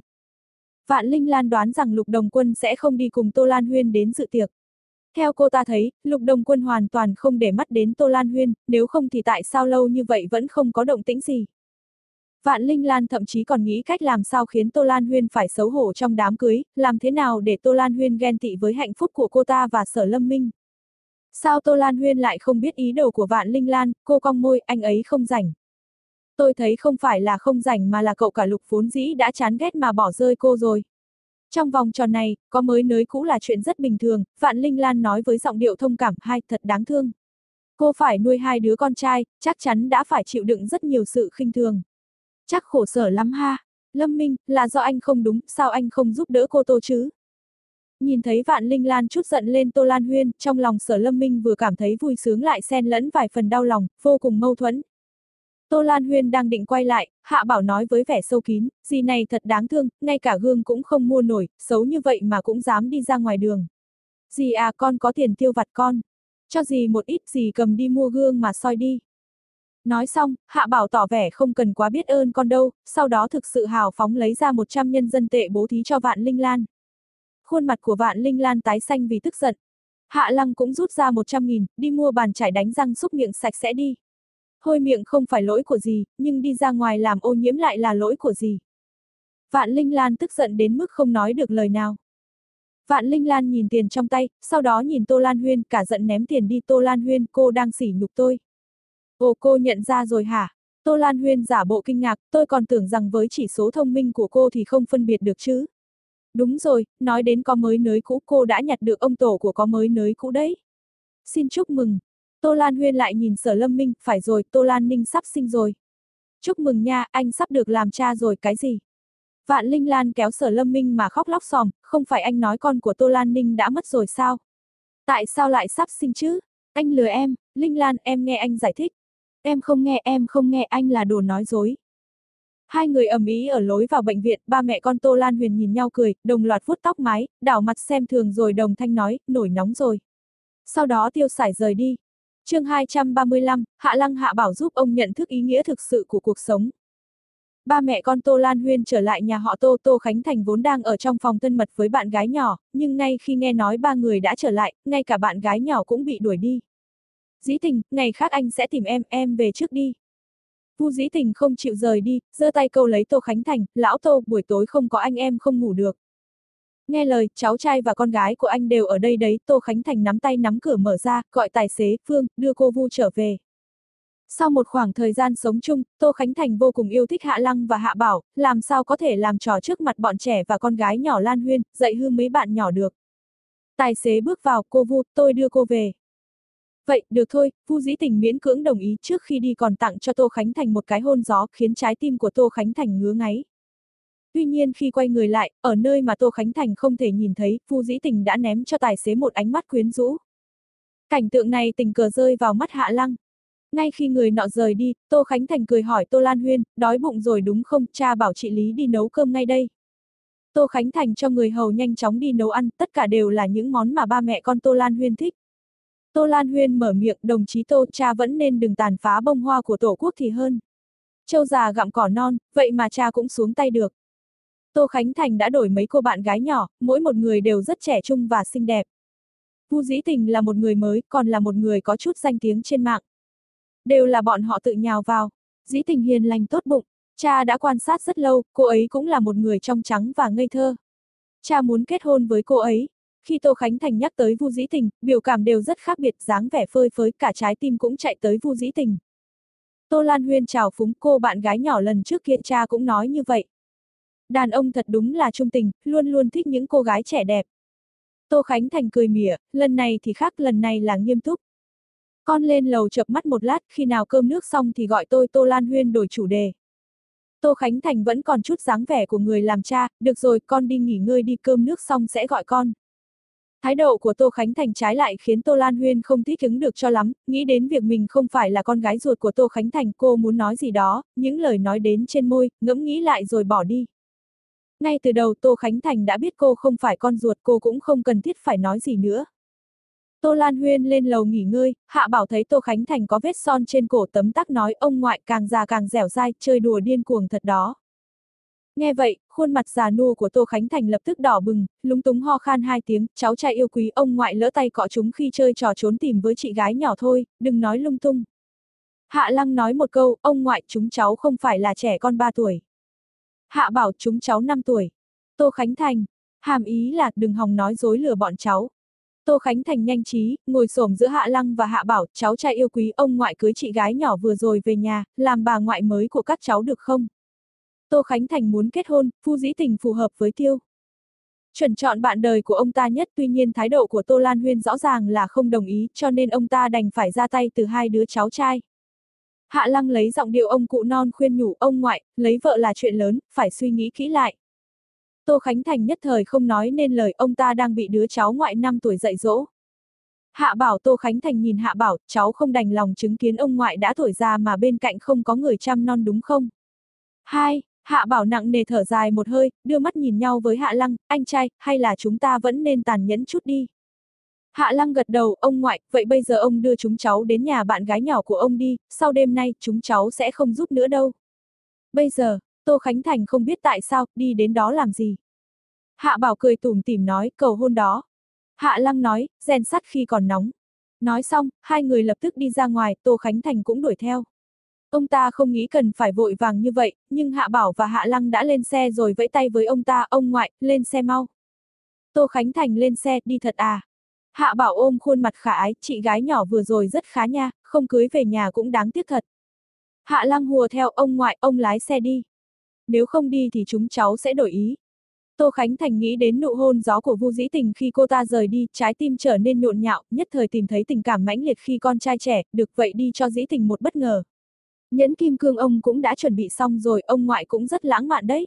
Vạn Linh Lan đoán rằng Lục Đồng Quân sẽ không đi cùng Tô Lan Huyên đến dự tiệc. Theo cô ta thấy, Lục Đồng Quân hoàn toàn không để mắt đến Tô Lan Huyên, nếu không thì tại sao lâu như vậy vẫn không có động tĩnh gì. Vạn Linh Lan thậm chí còn nghĩ cách làm sao khiến Tô Lan Huyên phải xấu hổ trong đám cưới, làm thế nào để Tô Lan Huyên ghen tị với hạnh phúc của cô ta và Sở Lâm Minh. Sao Tô Lan Huyên lại không biết ý đồ của Vạn Linh Lan, cô cong môi, anh ấy không rảnh. Tôi thấy không phải là không rảnh mà là cậu cả Lục vốn dĩ đã chán ghét mà bỏ rơi cô rồi. Trong vòng tròn này, có mới nới cũ là chuyện rất bình thường, Vạn Linh Lan nói với giọng điệu thông cảm, hai, thật đáng thương. Cô phải nuôi hai đứa con trai, chắc chắn đã phải chịu đựng rất nhiều sự khinh thường. Chắc khổ sở lắm ha. Lâm Minh, là do anh không đúng, sao anh không giúp đỡ cô Tô chứ? Nhìn thấy Vạn Linh Lan chút giận lên Tô Lan Huyên, trong lòng Sở Lâm Minh vừa cảm thấy vui sướng lại xen lẫn vài phần đau lòng, vô cùng mâu thuẫn. Tô Lan Huyên đang định quay lại, Hạ Bảo nói với vẻ sâu kín, dì này thật đáng thương, ngay cả gương cũng không mua nổi, xấu như vậy mà cũng dám đi ra ngoài đường. Dì à, con có tiền tiêu vặt con. Cho dì một ít, dì cầm đi mua gương mà soi đi. Nói xong, Hạ Bảo tỏ vẻ không cần quá biết ơn con đâu, sau đó thực sự hào phóng lấy ra một trăm nhân dân tệ bố thí cho Vạn Linh Lan. Khuôn mặt của Vạn Linh Lan tái xanh vì tức giận. Hạ Lăng cũng rút ra một trăm nghìn, đi mua bàn chải đánh răng xúc miệng sạch sẽ đi. Hôi miệng không phải lỗi của dì, nhưng đi ra ngoài làm ô nhiễm lại là lỗi của dì. Vạn Linh Lan tức giận đến mức không nói được lời nào. Vạn Linh Lan nhìn tiền trong tay, sau đó nhìn Tô Lan Huyên, cả giận ném tiền đi. Tô Lan Huyên, cô đang sỉ nhục tôi. Ồ, cô nhận ra rồi hả? Tô Lan Huyên giả bộ kinh ngạc, tôi còn tưởng rằng với chỉ số thông minh của cô thì không phân biệt được chứ. Đúng rồi, nói đến có mới nới cũ, cô đã nhặt được ông tổ của có mới nới cũ đấy. Xin chúc mừng. Tô Lan Huyên lại nhìn Sở Lâm Minh, phải rồi, Tô Lan Ninh sắp sinh rồi. Chúc mừng nha, anh sắp được làm cha rồi. Cái gì? Vạn Linh Lan kéo Sở Lâm Minh mà khóc lóc xòm, không phải anh nói con của Tô Lan Ninh đã mất rồi sao? Tại sao lại sắp sinh chứ? Anh lừa em. Linh Lan, em nghe anh giải thích. Em không nghe, em không nghe, anh là đồ nói dối. Hai người ầm ĩ ở lối vào bệnh viện, ba mẹ con Tô Lan Huyền nhìn nhau cười, đồng loạt vuốt tóc mái, đảo mặt xem thường rồi đồng thanh nói, nổi nóng rồi. Sau đó tiêu sải rời đi. Chương hai trăm ba mươi lăm, Hạ Lăng Hạ Bảo giúp ông nhận thức ý nghĩa thực sự của cuộc sống. Ba mẹ con Tô Lan Huyên trở lại nhà họ Tô. Tô Khánh Thành vốn đang ở trong phòng thân mật với bạn gái nhỏ, nhưng ngay khi nghe nói ba người đã trở lại, ngay cả bạn gái nhỏ cũng bị đuổi đi. Dĩ Tình, ngày khác anh sẽ tìm em, em về trước đi. Vu Dĩ Tình không chịu rời đi, giơ tay câu lấy Tô Khánh Thành, lão Tô, buổi tối không có anh em không ngủ được. Nghe lời, cháu trai và con gái của anh đều ở đây đấy. Tô Khánh Thành nắm tay nắm cửa mở ra, gọi tài xế, Phương, đưa cô Vu trở về. Sau một khoảng thời gian sống chung, Tô Khánh Thành vô cùng yêu thích Hạ Lăng và Hạ Bảo, làm sao có thể làm trò trước mặt bọn trẻ và con gái nhỏ Lan Huyên, dạy hư mấy bạn nhỏ được. Tài xế bước vào, cô Vu, tôi đưa cô về. Vậy, được thôi, Vu Dĩ Tình miễn cưỡng đồng ý, trước khi đi còn tặng cho Tô Khánh Thành một cái hôn gió, khiến trái tim của Tô Khánh Thành ngứa ngáy. Tuy nhiên khi quay người lại, ở nơi mà Tô Khánh Thành không thể nhìn thấy, Vu Dĩ Tình đã ném cho tài xế một ánh mắt quyến rũ. Cảnh tượng này tình cờ rơi vào mắt Hạ Lăng. Ngay khi người nọ rời đi, Tô Khánh Thành cười hỏi Tô Lan Huyên, đói bụng rồi đúng không, cha bảo chị Lý đi nấu cơm ngay đây. Tô Khánh Thành cho người hầu nhanh chóng đi nấu ăn, tất cả đều là những món mà ba mẹ con Tô Lan Huyên thích. Tô Lan Huyên mở miệng, đồng chí Tô, cha vẫn nên đừng tàn phá bông hoa của Tổ quốc thì hơn. Trâu già gặm cỏ non, vậy mà cha cũng xuống tay được. Tô Khánh Thành đã đổi mấy cô bạn gái nhỏ, mỗi một người đều rất trẻ trung và xinh đẹp. Vu Dĩ Tình là một người mới, còn là một người có chút danh tiếng trên mạng. Đều là bọn họ tự nhào vào. Dĩ Tình hiền lành tốt bụng, cha đã quan sát rất lâu, cô ấy cũng là một người trong trắng và ngây thơ. Cha muốn kết hôn với cô ấy. Khi Tô Khánh Thành nhắc tới Vu Dĩ Tình, biểu cảm đều rất khác biệt, dáng vẻ phơi phới, cả trái tim cũng chạy tới Vu Dĩ Tình. Tô Lan Huyên chào phúng, cô bạn gái nhỏ lần trước kia cha cũng nói như vậy. Đàn ông thật đúng là trung tình, luôn luôn thích những cô gái trẻ đẹp. Tô Khánh Thành cười mỉa, lần này thì khác, lần này là nghiêm túc. Con lên lầu chợp mắt một lát, khi nào cơm nước xong thì gọi tôi. Tô Lan Huyên đổi chủ đề. Tô Khánh Thành vẫn còn chút dáng vẻ của người làm cha, được rồi, con đi nghỉ ngơi đi, cơm nước xong sẽ gọi con. Thái độ của Tô Khánh Thành trái lại khiến Tô Lan Huyên không thích ứng được cho lắm, nghĩ đến việc mình không phải là con gái ruột của Tô Khánh Thành, cô muốn nói gì đó, những lời nói đến trên môi, ngẫm nghĩ lại rồi bỏ đi. Ngay từ đầu Tô Khánh Thành đã biết cô không phải con ruột, cô cũng không cần thiết phải nói gì nữa. Tô Lan Huyên lên lầu nghỉ ngơi, Hạ Bảo thấy Tô Khánh Thành có vết son trên cổ, tấm tắc nói, ông ngoại càng già càng dẻo dai, chơi đùa điên cuồng thật đó. Nghe vậy, khuôn mặt già nua của Tô Khánh Thành lập tức đỏ bừng, lúng túng ho khan hai tiếng, cháu trai yêu quý, ông ngoại lỡ tay cọ chúng khi chơi trò trốn tìm với chị gái nhỏ thôi, đừng nói lung tung. Hạ Lăng nói một câu, ông ngoại, chúng cháu không phải là trẻ con ba tuổi. Hạ Bảo, chúng cháu năm tuổi. Tô Khánh Thành, hàm ý là đừng hòng nói dối lừa bọn cháu. Tô Khánh Thành nhanh trí, ngồi xổm giữa Hạ Lăng và Hạ Bảo, cháu trai yêu quý, ông ngoại cưới chị gái nhỏ vừa rồi về nhà, làm bà ngoại mới của các cháu được không? Tô Khánh Thành muốn kết hôn, Vu Dĩ Tình phù hợp với Tiêu. Chuẩn chọn bạn đời của ông ta nhất, tuy nhiên thái độ của Tô Lan Huyên rõ ràng là không đồng ý, cho nên ông ta đành phải ra tay từ hai đứa cháu trai. Hạ Lăng lấy giọng điệu ông cụ non khuyên nhủ, ông ngoại, lấy vợ là chuyện lớn, phải suy nghĩ kỹ lại. Tô Khánh Thành nhất thời không nói nên lời, ông ta đang bị đứa cháu ngoại năm tuổi dạy dỗ. Hạ Bảo Tô Khánh Thành nhìn Hạ Bảo, cháu không đành lòng chứng kiến ông ngoại đã tuổi già mà bên cạnh không có người chăm non đúng không? Hai, Hạ Bảo nặng nề thở dài một hơi, đưa mắt nhìn nhau với Hạ Lăng, anh trai, hay là chúng ta vẫn nên tàn nhẫn chút đi. Hạ Lăng gật đầu, ông ngoại, vậy bây giờ ông đưa chúng cháu đến nhà bạn gái nhỏ của ông đi, sau đêm nay chúng cháu sẽ không giúp nữa đâu. Bây giờ, Tô Khánh Thành không biết tại sao, đi đến đó làm gì. Hạ Bảo cười tủm tỉm nói, cầu hôn đó. Hạ Lăng nói, rèn sắt khi còn nóng. Nói xong, hai người lập tức đi ra ngoài, Tô Khánh Thành cũng đuổi theo. Ông ta không nghĩ cần phải vội vàng như vậy, nhưng Hạ Bảo và Hạ Lăng đã lên xe rồi vẫy tay với ông ta, ông ngoại, lên xe mau. Tô Khánh Thành lên xe, đi thật à? Hạ Bảo ôm khuôn mặt khả ái, chị gái nhỏ vừa rồi rất khá nha, không cưới về nhà cũng đáng tiếc thật. Hạ Lăng hùa theo, ông ngoại, ông lái xe đi. Nếu không đi thì chúng cháu sẽ đổi ý. Tô Khánh Thành nghĩ đến nụ hôn gió của Vu Dĩ Tình khi cô ta rời đi, trái tim trở nên nhộn nhạo, nhất thời tìm thấy tình cảm mãnh liệt khi con trai trẻ, được vậy đi cho Dĩ Tình một bất ngờ. Nhẫn kim cương ông cũng đã chuẩn bị xong rồi, ông ngoại cũng rất lãng mạn đấy.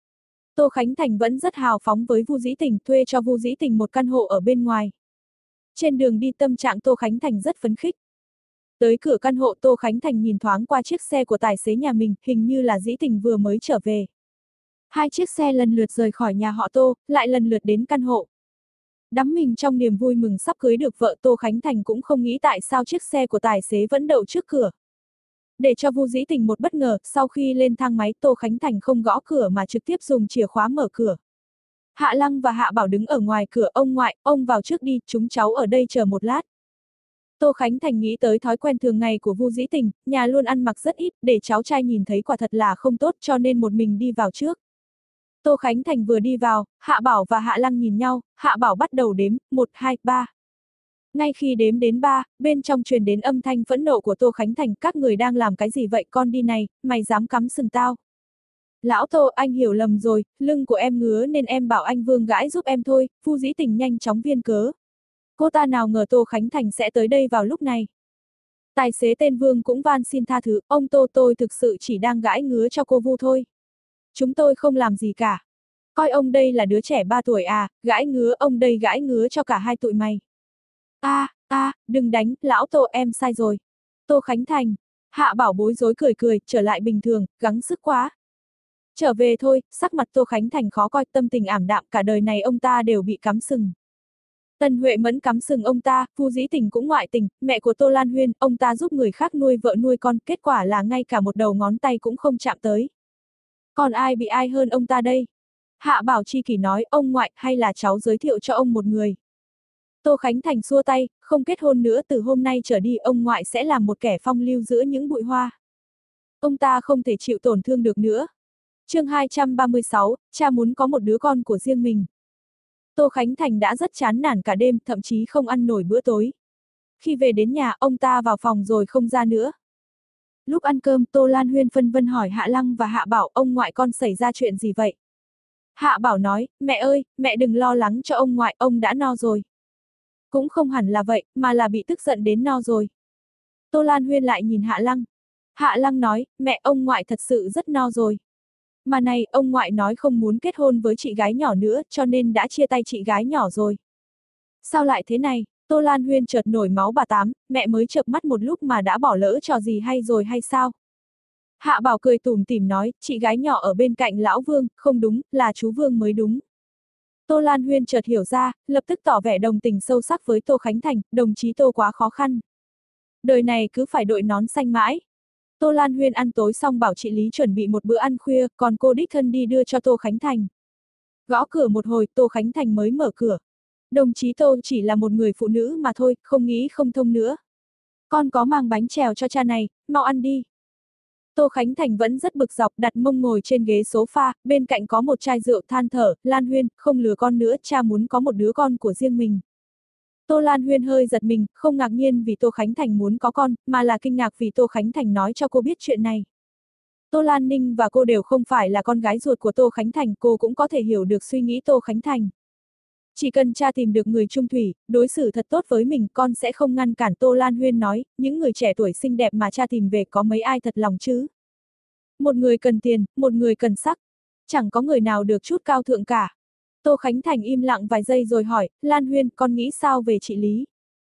Tô Khánh Thành vẫn rất hào phóng với Vu Dĩ Tình, thuê cho Vu Dĩ Tình một căn hộ ở bên ngoài. Trên đường đi tâm trạng Tô Khánh Thành rất phấn khích. Tới cửa căn hộ, Tô Khánh Thành nhìn thoáng qua chiếc xe của tài xế nhà mình, hình như là Dĩ Tình vừa mới trở về. Hai chiếc xe lần lượt rời khỏi nhà họ Tô, lại lần lượt đến căn hộ. Đắm mình trong niềm vui mừng sắp cưới được vợ, Tô Khánh Thành cũng không nghĩ tại sao chiếc xe của tài xế vẫn đậu trước cửa. Để cho Vu Dĩ Tình một bất ngờ, sau khi lên thang máy, Tô Khánh Thành không gõ cửa mà trực tiếp dùng chìa khóa mở cửa. Hạ Lăng và Hạ Bảo đứng ở ngoài cửa, ông ngoại, ông vào trước đi, chúng cháu ở đây chờ một lát. Tô Khánh Thành nghĩ tới thói quen thường ngày của Vu Dĩ Tình, nhà luôn ăn mặc rất ít, để cháu trai nhìn thấy quả thật là không tốt, cho nên một mình đi vào trước. Tô Khánh Thành vừa đi vào, Hạ Bảo và Hạ Lăng nhìn nhau, Hạ Bảo bắt đầu đếm, một, hai, ba. Ngay khi đếm đến ba, bên trong truyền đến âm thanh phẫn nộ của Tô Khánh Thành, các người đang làm cái gì vậy con đi này, mày dám cắm sừng tao. Lão Tô, anh hiểu lầm rồi, lưng của em ngứa nên em bảo anh Vương gãi giúp em thôi, Vu Dĩ Tình nhanh chóng viên cớ. Cô ta nào ngờ Tô Khánh Thành sẽ tới đây vào lúc này. Tài xế tên Vương cũng van xin tha thứ, ông Tô, tôi thực sự chỉ đang gãi ngứa cho cô Vu thôi. Chúng tôi không làm gì cả. Coi ông đây là đứa trẻ ba tuổi à, gãi ngứa, ông đây gãi ngứa cho cả hai tụi mày. A, à, a, à, đừng đánh, lão Tô, em sai rồi. Tô Khánh Thành. Hạ Bảo bối rối cười cười, trở lại bình thường, gắng sức quá. Trở về thôi, sắc mặt Tô Khánh Thành khó coi, tâm tình ảm đạm, cả đời này ông ta đều bị cắm sừng. Tần Huệ Mẫn cắm sừng ông ta, Vu Dĩ Tình cũng ngoại tình, mẹ của Tô Lan Huyên, ông ta giúp người khác nuôi vợ nuôi con, kết quả là ngay cả một đầu ngón tay cũng không chạm tới. Còn ai bị ai hơn ông ta đây? Hạ Bảo chi kỷ nói, ông ngoại, hay là cháu giới thiệu cho ông một người. Tô Khánh Thành xua tay, không kết hôn nữa, từ hôm nay trở đi ông ngoại sẽ làm một kẻ phong lưu giữa những bụi hoa. Ông ta không thể chịu tổn thương được nữa. Chương hai trăm ba mươi sáu, cha muốn có một đứa con của riêng mình. Tô Khánh Thành đã rất chán nản cả đêm, thậm chí không ăn nổi bữa tối. Khi về đến nhà, ông ta vào phòng rồi không ra nữa. Lúc ăn cơm, Tô Lan Huyên phân vân hỏi Hạ Lăng và Hạ Bảo, ông ngoại con xảy ra chuyện gì vậy? Hạ Bảo nói, mẹ ơi, mẹ đừng lo lắng cho ông ngoại, ông đã no rồi. Cũng không hẳn là vậy, mà là bị tức giận đến no rồi. Tô Lan Huyên lại nhìn Hạ Lăng. Hạ Lăng nói, mẹ, ông ngoại thật sự rất no rồi. Mà này, ông ngoại nói không muốn kết hôn với chị gái nhỏ nữa, cho nên đã chia tay chị gái nhỏ rồi. Sao lại thế này? Tô Lan Huyên chợt nổi máu bà tám, mẹ mới chợp mắt một lúc mà đã bỏ lỡ trò gì hay rồi hay sao? Hạ Bảo cười tủm tỉm nói, chị gái nhỏ ở bên cạnh lão Vương, không đúng, là chú Vương mới đúng. Tô Lan Huyên chợt hiểu ra, lập tức tỏ vẻ đồng tình sâu sắc với Tô Khánh Thành, đồng chí Tô quá khó khăn. Đời này cứ phải đội nón xanh mãi. Tô Lan Huyên ăn tối xong bảo chị Lý chuẩn bị một bữa ăn khuya, còn cô đích thân đi đưa cho Tô Khánh Thành. Gõ cửa một hồi, Tô Khánh Thành mới mở cửa. Đồng chí Tô chỉ là một người phụ nữ mà thôi, không nghĩ không thông nữa. Con có mang bánh trèo cho cha này, mau ăn đi. Tô Khánh Thành vẫn rất bực dọc, đặt mông ngồi trên ghế sofa, bên cạnh có một chai rượu, than thở, Lan Huyên, không lừa con nữa, cha muốn có một đứa con của riêng mình. Tô Lan Huyên hơi giật mình, không ngạc nhiên vì Tô Khánh Thành muốn có con, mà là kinh ngạc vì Tô Khánh Thành nói cho cô biết chuyện này. Tô Lan Ninh và cô đều không phải là con gái ruột của Tô Khánh Thành, cô cũng có thể hiểu được suy nghĩ Tô Khánh Thành. Chỉ cần cha tìm được người trung thủy, đối xử thật tốt với mình, con sẽ không ngăn cản. Tô Lan Huyên nói, những người trẻ tuổi xinh đẹp mà cha tìm về có mấy ai thật lòng chứ? Một người cần tiền, một người cần sắc. Chẳng có người nào được chút cao thượng cả. Tô Khánh Thành im lặng vài giây rồi hỏi, Lan Huyên, con nghĩ sao về chị Lý?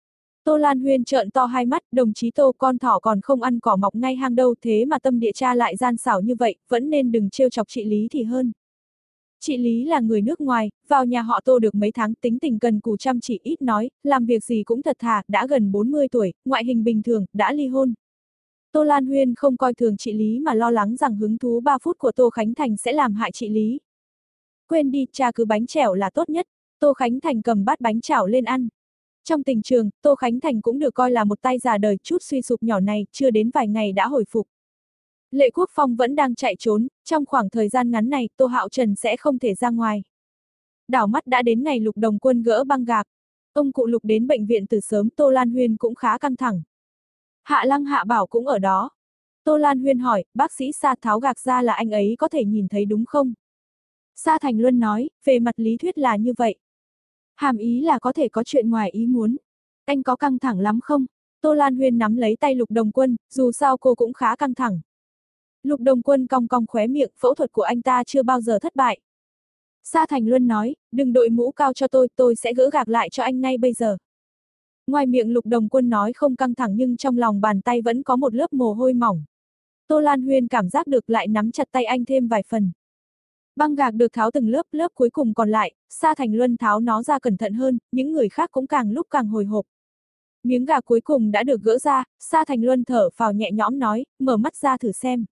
Tô Lan Huyên trợn to hai mắt, đồng chí Tô, con thỏ còn không ăn cỏ mọc ngay hang đâu, thế mà tâm địa cha lại gian xảo như vậy, vẫn nên đừng trêu chọc chị Lý thì hơn. Chị Lý là người nước ngoài, vào nhà họ Tô được mấy tháng, tính tình cần cù chăm chỉ, ít nói, làm việc gì cũng thật thà, đã gần bốn mươi tuổi, ngoại hình bình thường, đã ly hôn. Tô Lan Huyên không coi thường chị Lý mà lo lắng rằng hứng thú ba phút của Tô Khánh Thành sẽ làm hại chị Lý. Quên đi, cha cứ bánh chèo là tốt nhất. Tô Khánh Thành cầm bát bánh chảo lên ăn. Trong tình trường, Tô Khánh Thành cũng được coi là một tay già đời, chút suy sụp nhỏ này, chưa đến vài ngày đã hồi phục. Lệ Quốc Phong vẫn đang chạy trốn, trong khoảng thời gian ngắn này, Tô Hạo Trần sẽ không thể ra ngoài. Đảo mắt đã đến ngày Lục Đồng Quân gỡ băng gạc. Ông cụ Lục đến bệnh viện từ sớm, Tô Lan Huyên cũng khá căng thẳng. Hạ Lăng Hạ Bảo cũng ở đó. Tô Lan Huyên hỏi, bác sĩ Sa tháo gạc ra là anh ấy có thể nhìn thấy đúng không? Sa Thành Luân nói, về mặt lý thuyết là như vậy. Hàm ý là có thể có chuyện ngoài ý muốn. Anh có căng thẳng lắm không? Tô Lan Huyên nắm lấy tay Lục Đồng Quân, dù sao cô cũng khá căng thẳng. Lục Đồng Quân cong cong khóe miệng, phẫu thuật của anh ta chưa bao giờ thất bại. Sa Thành Luân nói, đừng đội mũ cao cho tôi, tôi sẽ gỡ gạc lại cho anh ngay bây giờ. Ngoài miệng Lục Đồng Quân nói không căng thẳng nhưng trong lòng bàn tay vẫn có một lớp mồ hôi mỏng. Tô Lan Huyên cảm giác được lại nắm chặt tay anh thêm vài phần. Băng gạc được tháo từng lớp, lớp cuối cùng còn lại, Sa Thành Luân tháo nó ra cẩn thận hơn, những người khác cũng càng lúc càng hồi hộp. Miếng gạc cuối cùng đã được gỡ ra, Sa Thành Luân thở phào nhẹ nhõm nói, mở mắt ra thử xem.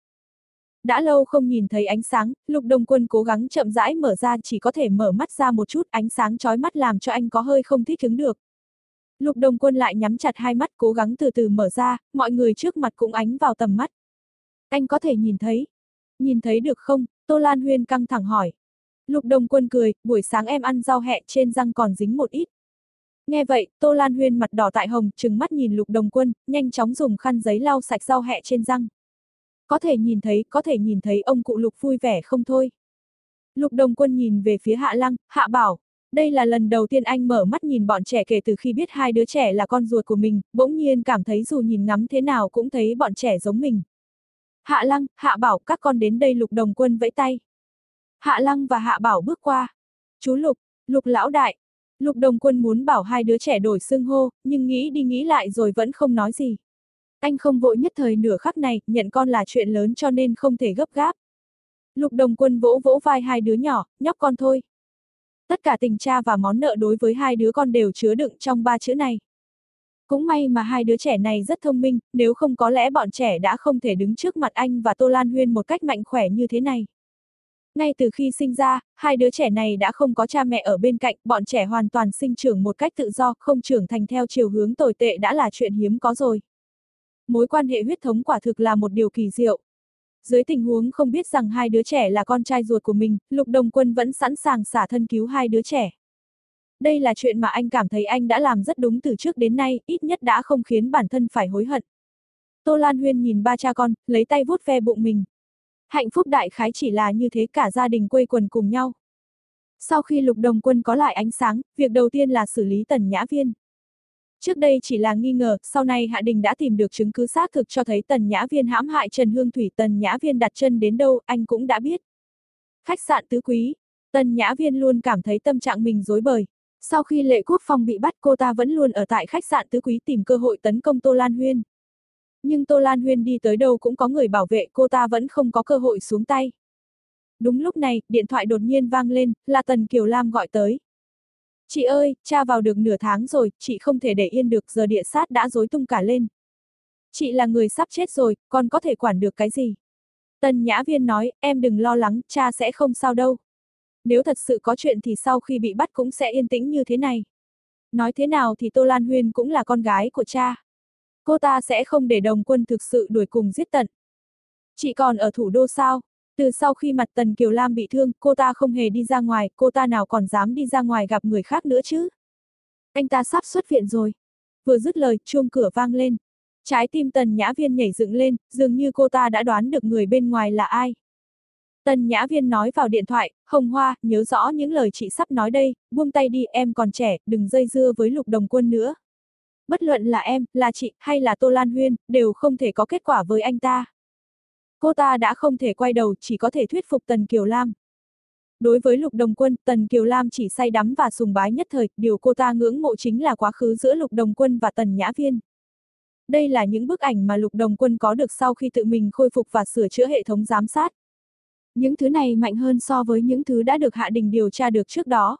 Đã lâu không nhìn thấy ánh sáng, Lục Đồng Quân cố gắng chậm rãi mở ra, chỉ có thể mở mắt ra một chút, ánh sáng chói mắt làm cho anh có hơi không thích ứng được. Lục Đồng Quân lại nhắm chặt hai mắt, cố gắng từ từ mở ra, mọi người trước mặt cũng ánh vào tầm mắt. Anh có thể nhìn thấy. Nhìn thấy được không? Tô Lan Huyên căng thẳng hỏi. Lục Đồng Quân cười, buổi sáng em ăn rau hẹ, trên răng còn dính một ít. Nghe vậy, Tô Lan Huyên mặt đỏ tại hồng, trừng mắt nhìn Lục Đồng Quân, nhanh chóng dùng khăn giấy lau sạch rau hẹ trên răng. Có thể nhìn thấy, có thể nhìn thấy, ông cụ Lục vui vẻ không thôi. Lục Đồng Quân nhìn về phía Hạ Lăng, Hạ Bảo. Đây là lần đầu tiên anh mở mắt nhìn bọn trẻ kể từ khi biết hai đứa trẻ là con ruột của mình, bỗng nhiên cảm thấy dù nhìn ngắm thế nào cũng thấy bọn trẻ giống mình. Hạ Lăng, Hạ Bảo, các con đến đây. Lục Đồng Quân vẫy tay. Hạ Lăng và Hạ Bảo bước qua. Chú Lục, Lục lão đại. Lục Đồng Quân muốn bảo hai đứa trẻ đổi xưng hô, nhưng nghĩ đi nghĩ lại rồi vẫn không nói gì. Anh không vội nhất thời nửa khắc này, nhận con là chuyện lớn cho nên không thể gấp gáp. Lục Đồng Quân vỗ vỗ vai hai đứa nhỏ, nhóc con thôi. Tất cả tình cha và món nợ đối với hai đứa con đều chứa đựng trong ba chữ này. Cũng may mà hai đứa trẻ này rất thông minh, nếu không có lẽ bọn trẻ đã không thể đứng trước mặt anh và Tô Lan Huyên một cách mạnh khỏe như thế này. Ngay từ khi sinh ra, hai đứa trẻ này đã không có cha mẹ ở bên cạnh, bọn trẻ hoàn toàn sinh trưởng một cách tự do, không trưởng thành theo chiều hướng tồi tệ đã là chuyện hiếm có rồi. Mối quan hệ huyết thống quả thực là một điều kỳ diệu. Dưới tình huống không biết rằng hai đứa trẻ là con trai ruột của mình, Lục Đồng Quân vẫn sẵn sàng xả thân cứu hai đứa trẻ. Đây là chuyện mà anh cảm thấy anh đã làm rất đúng từ trước đến nay, ít nhất đã không khiến bản thân phải hối hận. Tô Lan Huyên nhìn ba cha con, lấy tay vuốt ve bụng mình. Hạnh phúc đại khái chỉ là như thế, cả gia đình quây quần cùng nhau. Sau khi Lục Đồng Quân có lại ánh sáng, việc đầu tiên là xử lý Tần Nhã Viên. Trước đây chỉ là nghi ngờ, sau này Hạ Đình đã tìm được chứng cứ xác thực cho thấy Tần Nhã Viên hãm hại Trần Hương Thủy. Tần Nhã Viên đặt chân đến đâu, anh cũng đã biết. Khách sạn Tứ Quý. Tần Nhã Viên luôn cảm thấy tâm trạng mình rối bời. Sau khi Lệ Quốc Phong bị bắt, cô ta vẫn luôn ở tại khách sạn Tứ Quý tìm cơ hội tấn công Tô Lan Huyên. Nhưng Tô Lan Huyên đi tới đâu cũng có người bảo vệ, cô ta vẫn không có cơ hội xuống tay. Đúng lúc này, điện thoại đột nhiên vang lên, là Tần Kiều Lam gọi tới. Chị ơi, cha vào được nửa tháng rồi, chị không thể để yên được, giờ địa sát đã rối tung cả lên. Chị là người sắp chết rồi, còn có thể quản được cái gì? Tần Nhã Viên nói, em đừng lo lắng, cha sẽ không sao đâu. Nếu thật sự có chuyện thì sau khi bị bắt cũng sẽ yên tĩnh như thế này. Nói thế nào thì Tô Lan Huyên cũng là con gái của cha. Cô ta sẽ không để Đồng Quân thực sự đuổi cùng giết tận. Chị còn ở thủ đô sao? Từ sau khi mặt Tần Kiều Lam bị thương, cô ta không hề đi ra ngoài, cô ta nào còn dám đi ra ngoài gặp người khác nữa chứ? Anh ta sắp xuất viện rồi. Vừa dứt lời, chuông cửa vang lên. Trái tim Tần Nhã Viên nhảy dựng lên, dường như cô ta đã đoán được người bên ngoài là ai. Tân Nhã Viên nói vào điện thoại, Hồng Hoa, nhớ rõ những lời chị sắp nói đây, buông tay đi, em còn trẻ, đừng dây dưa với Lục Đồng Quân nữa. Bất luận là em, là chị, hay là Tô Lan Huyên, đều không thể có kết quả với anh ta. Cô ta đã không thể quay đầu, chỉ có thể thuyết phục Tần Kiều Lam. Đối với Lục Đồng Quân, Tần Kiều Lam chỉ say đắm và sùng bái nhất thời, điều cô ta ngưỡng mộ chính là quá khứ giữa Lục Đồng Quân và Tần Nhã Viên. Đây là những bức ảnh mà Lục Đồng Quân có được sau khi tự mình khôi phục và sửa chữa hệ thống giám sát. Những thứ này mạnh hơn so với những thứ đã được Hạ Đình điều tra được trước đó.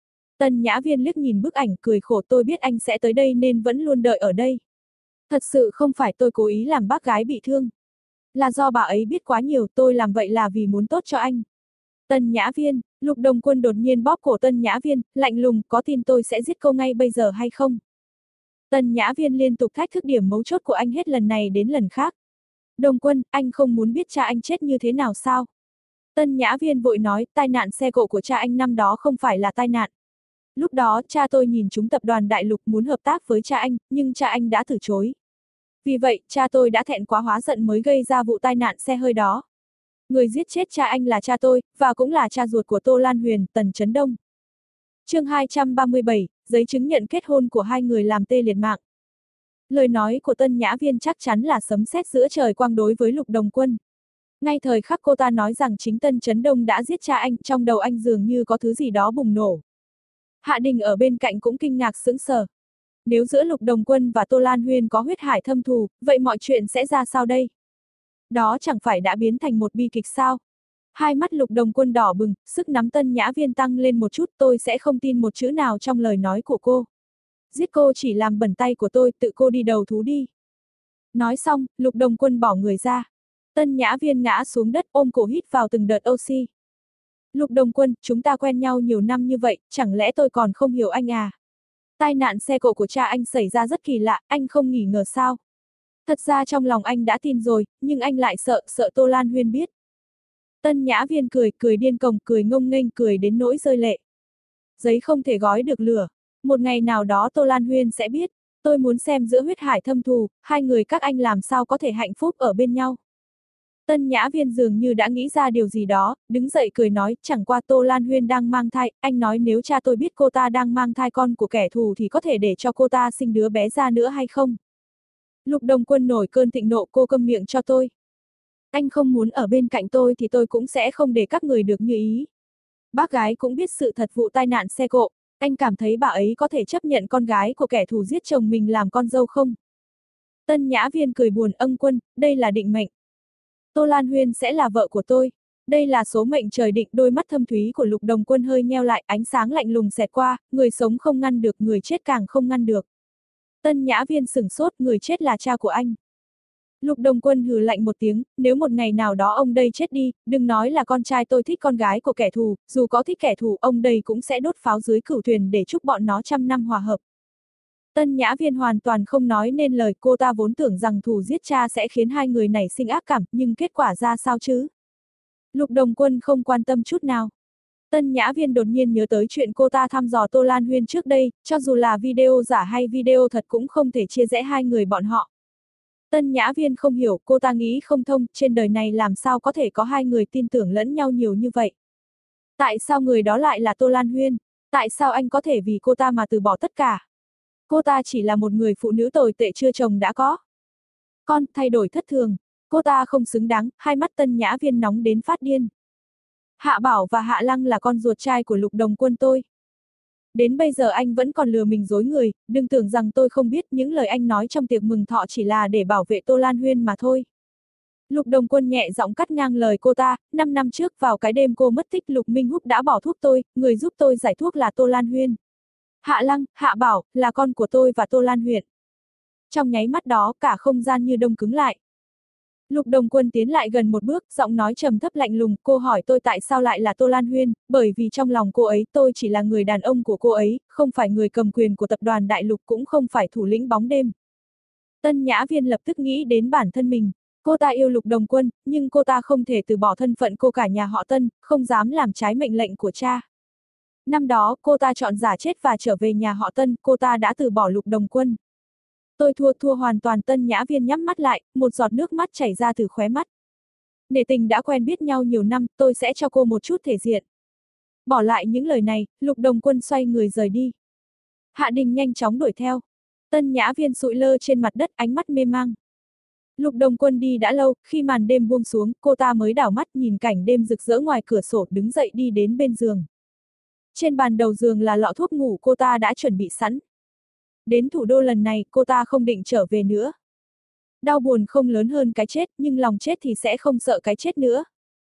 Tần Nhã Viên liếc nhìn bức ảnh cười khổ, tôi biết anh sẽ tới đây nên vẫn luôn đợi ở đây. Thật sự không phải tôi cố ý làm bác gái bị thương. Là do bà ấy biết quá nhiều, tôi làm vậy là vì muốn tốt cho anh. Tần Nhã Viên, Lục Đồng Quân đột nhiên bóp cổ Tần Nhã Viên, lạnh lùng, có tin tôi sẽ giết cô ngay bây giờ hay không? Tần Nhã Viên liên tục thách thức điểm mấu chốt của anh hết lần này đến lần khác. Đồng Quân, anh không muốn biết cha anh chết như thế nào sao? Tần Nhã Viên vội nói, tai nạn xe cộ của cha anh năm đó không phải là tai nạn. Lúc đó, cha tôi nhìn trúng tập đoàn Đại Lục muốn hợp tác với cha anh, nhưng cha anh đã từ chối. Vì vậy, cha tôi đã thẹn quá hóa giận mới gây ra vụ tai nạn xe hơi đó. Người giết chết cha anh là cha tôi, và cũng là cha ruột của Tô Lan Huyền, Tần Chấn Đông. Chương hai trăm ba mươi bảy, giấy chứng nhận kết hôn của hai người làm tê liệt mạng. Lời nói của Tân Nhã Viên chắc chắn là sấm sét giữa trời quang đối với Lục Đồng Quân. Ngay thời khắc cô ta nói rằng chính Tân Chấn Đông đã giết cha anh, trong đầu anh dường như có thứ gì đó bùng nổ. Hạ Đình ở bên cạnh cũng kinh ngạc sững sờ. Nếu giữa Lục Đồng Quân và Tô Lan Huyên có huyết hải thâm thù, vậy mọi chuyện sẽ ra sao đây? Đó chẳng phải đã biến thành một bi kịch sao? Hai mắt Lục Đồng Quân đỏ bừng, sức nắm Tân Nhã Viên tăng lên một chút, tôi sẽ không tin một chữ nào trong lời nói của cô. Giết cô chỉ làm bẩn tay của tôi, tự cô đi đầu thú đi. Nói xong, Lục Đồng Quân bỏ người ra. Tân Nhã Viên ngã xuống đất ôm cổ hít vào từng đợt oxy. Lục Đồng Quân, chúng ta quen nhau nhiều năm như vậy, chẳng lẽ tôi còn không hiểu anh à? Tai nạn xe cộ của cha anh xảy ra rất kỳ lạ, anh không nghi ngờ sao? Thật ra trong lòng anh đã tin rồi, nhưng anh lại sợ, sợ Tô Lan Huyên biết. Tân Nhã Viên cười, cười điên cuồng, cười ngông nghênh, cười đến nỗi rơi lệ. Giấy không thể gói được lửa. Một ngày nào đó Tô Lan Huyên sẽ biết. Tôi muốn xem giữa huyết hải thâm thù, hai người các anh làm sao có thể hạnh phúc ở bên nhau. Tân Nhã Viên dường như đã nghĩ ra điều gì đó, đứng dậy cười nói, chẳng qua Tô Lan Huyên đang mang thai, anh nói nếu cha tôi biết cô ta đang mang thai con của kẻ thù thì có thể để cho cô ta sinh đứa bé ra nữa hay không? Lục Đồng Quân nổi cơn thịnh nộ, cô câm miệng cho tôi. Anh không muốn ở bên cạnh tôi thì tôi cũng sẽ không để các người được như ý. Bác gái cũng biết sự thật vụ tai nạn xe cộ, anh cảm thấy bà ấy có thể chấp nhận con gái của kẻ thù giết chồng mình làm con dâu không? Tân Nhã Viên cười buồn, ân Quân, đây là định mệnh. Tô Lan Huyên sẽ là vợ của tôi. Đây là số mệnh trời định. Đôi mắt thâm thúy của Lục Đồng Quân hơi nheo lại, ánh sáng lạnh lùng xẹt qua, người sống không ngăn được, người chết càng không ngăn được. Tân Nhã Viên sửng sốt, người chết là cha của anh. Lục Đồng Quân hừ lạnh một tiếng, nếu một ngày nào đó ông đây chết đi, đừng nói là con trai tôi thích con gái của kẻ thù, dù có thích kẻ thù, ông đây cũng sẽ đốt pháo dưới cửu thuyền để chúc bọn nó trăm năm hòa hợp. Tân Nhã Viên hoàn toàn không nói nên lời, cô ta vốn tưởng rằng thù giết cha sẽ khiến hai người nảy sinh ác cảm, nhưng kết quả ra sao chứ? Lục Đồng Quân không quan tâm chút nào. Tân Nhã Viên đột nhiên nhớ tới chuyện cô ta thăm dò Tô Lan Huyên trước đây, cho dù là video giả hay video thật cũng không thể chia rẽ hai người bọn họ. Tân Nhã Viên không hiểu, cô ta nghĩ không thông, trên đời này làm sao có thể có hai người tin tưởng lẫn nhau nhiều như vậy? Tại sao người đó lại là Tô Lan Huyên? Tại sao anh có thể vì cô ta mà từ bỏ tất cả? Cô ta chỉ là một người phụ nữ tồi tệ chưa chồng đã có. Con, thay đổi thất thường. Cô ta không xứng đáng, hai mắt Tân Nhã Viên nóng đến phát điên. Hạ Bảo và Hạ Lăng là con ruột trai của Lục Đồng Quân tôi. Đến bây giờ anh vẫn còn lừa mình dối người, đừng tưởng rằng tôi không biết những lời anh nói trong tiệc mừng thọ chỉ là để bảo vệ Tô Lan Huyên mà thôi. Lục Đồng Quân nhẹ giọng cắt ngang lời cô ta, năm năm trước vào cái đêm cô mất tích Lục Minh Húc đã bỏ thuốc tôi, người giúp tôi giải thuốc là Tô Lan Huyên. Hạ Lăng, Hạ Bảo, là con của tôi và Tô Lan Huyên. Trong nháy mắt đó, cả không gian như đông cứng lại. Lục Đồng Quân tiến lại gần một bước, giọng nói trầm thấp lạnh lùng, cô hỏi tôi tại sao lại là Tô Lan Huyên, bởi vì trong lòng cô ấy tôi chỉ là người đàn ông của cô ấy, không phải người cầm quyền của tập đoàn Đại Lục cũng không phải thủ lĩnh bóng đêm. Tân Nhã Viên lập tức nghĩ đến bản thân mình, cô ta yêu Lục Đồng Quân, nhưng cô ta không thể từ bỏ thân phận cô cả nhà họ Tân, không dám làm trái mệnh lệnh của cha. Năm đó, cô ta chọn giả chết và trở về nhà họ Tân, cô ta đã từ bỏ Lục Đồng Quân. Tôi thua thua hoàn toàn. Tân Nhã Viên nhắm mắt lại, một giọt nước mắt chảy ra từ khóe mắt. Nể tình đã quen biết nhau nhiều năm, tôi sẽ cho cô một chút thể diện. Bỏ lại những lời này, Lục Đồng Quân xoay người rời đi. Hạ Đình nhanh chóng đuổi theo. Tân Nhã Viên sụi lơ trên mặt đất, ánh mắt mê mang. Lục Đồng Quân đi đã lâu, khi màn đêm buông xuống, cô ta mới đảo mắt nhìn cảnh đêm rực rỡ ngoài cửa sổ, đứng dậy đi đến bên giường. Trên bàn đầu giường là lọ thuốc ngủ cô ta đã chuẩn bị sẵn. Đến thủ đô lần này, cô ta không định trở về nữa. Đau buồn không lớn hơn cái chết, nhưng lòng chết thì sẽ không sợ cái chết nữa.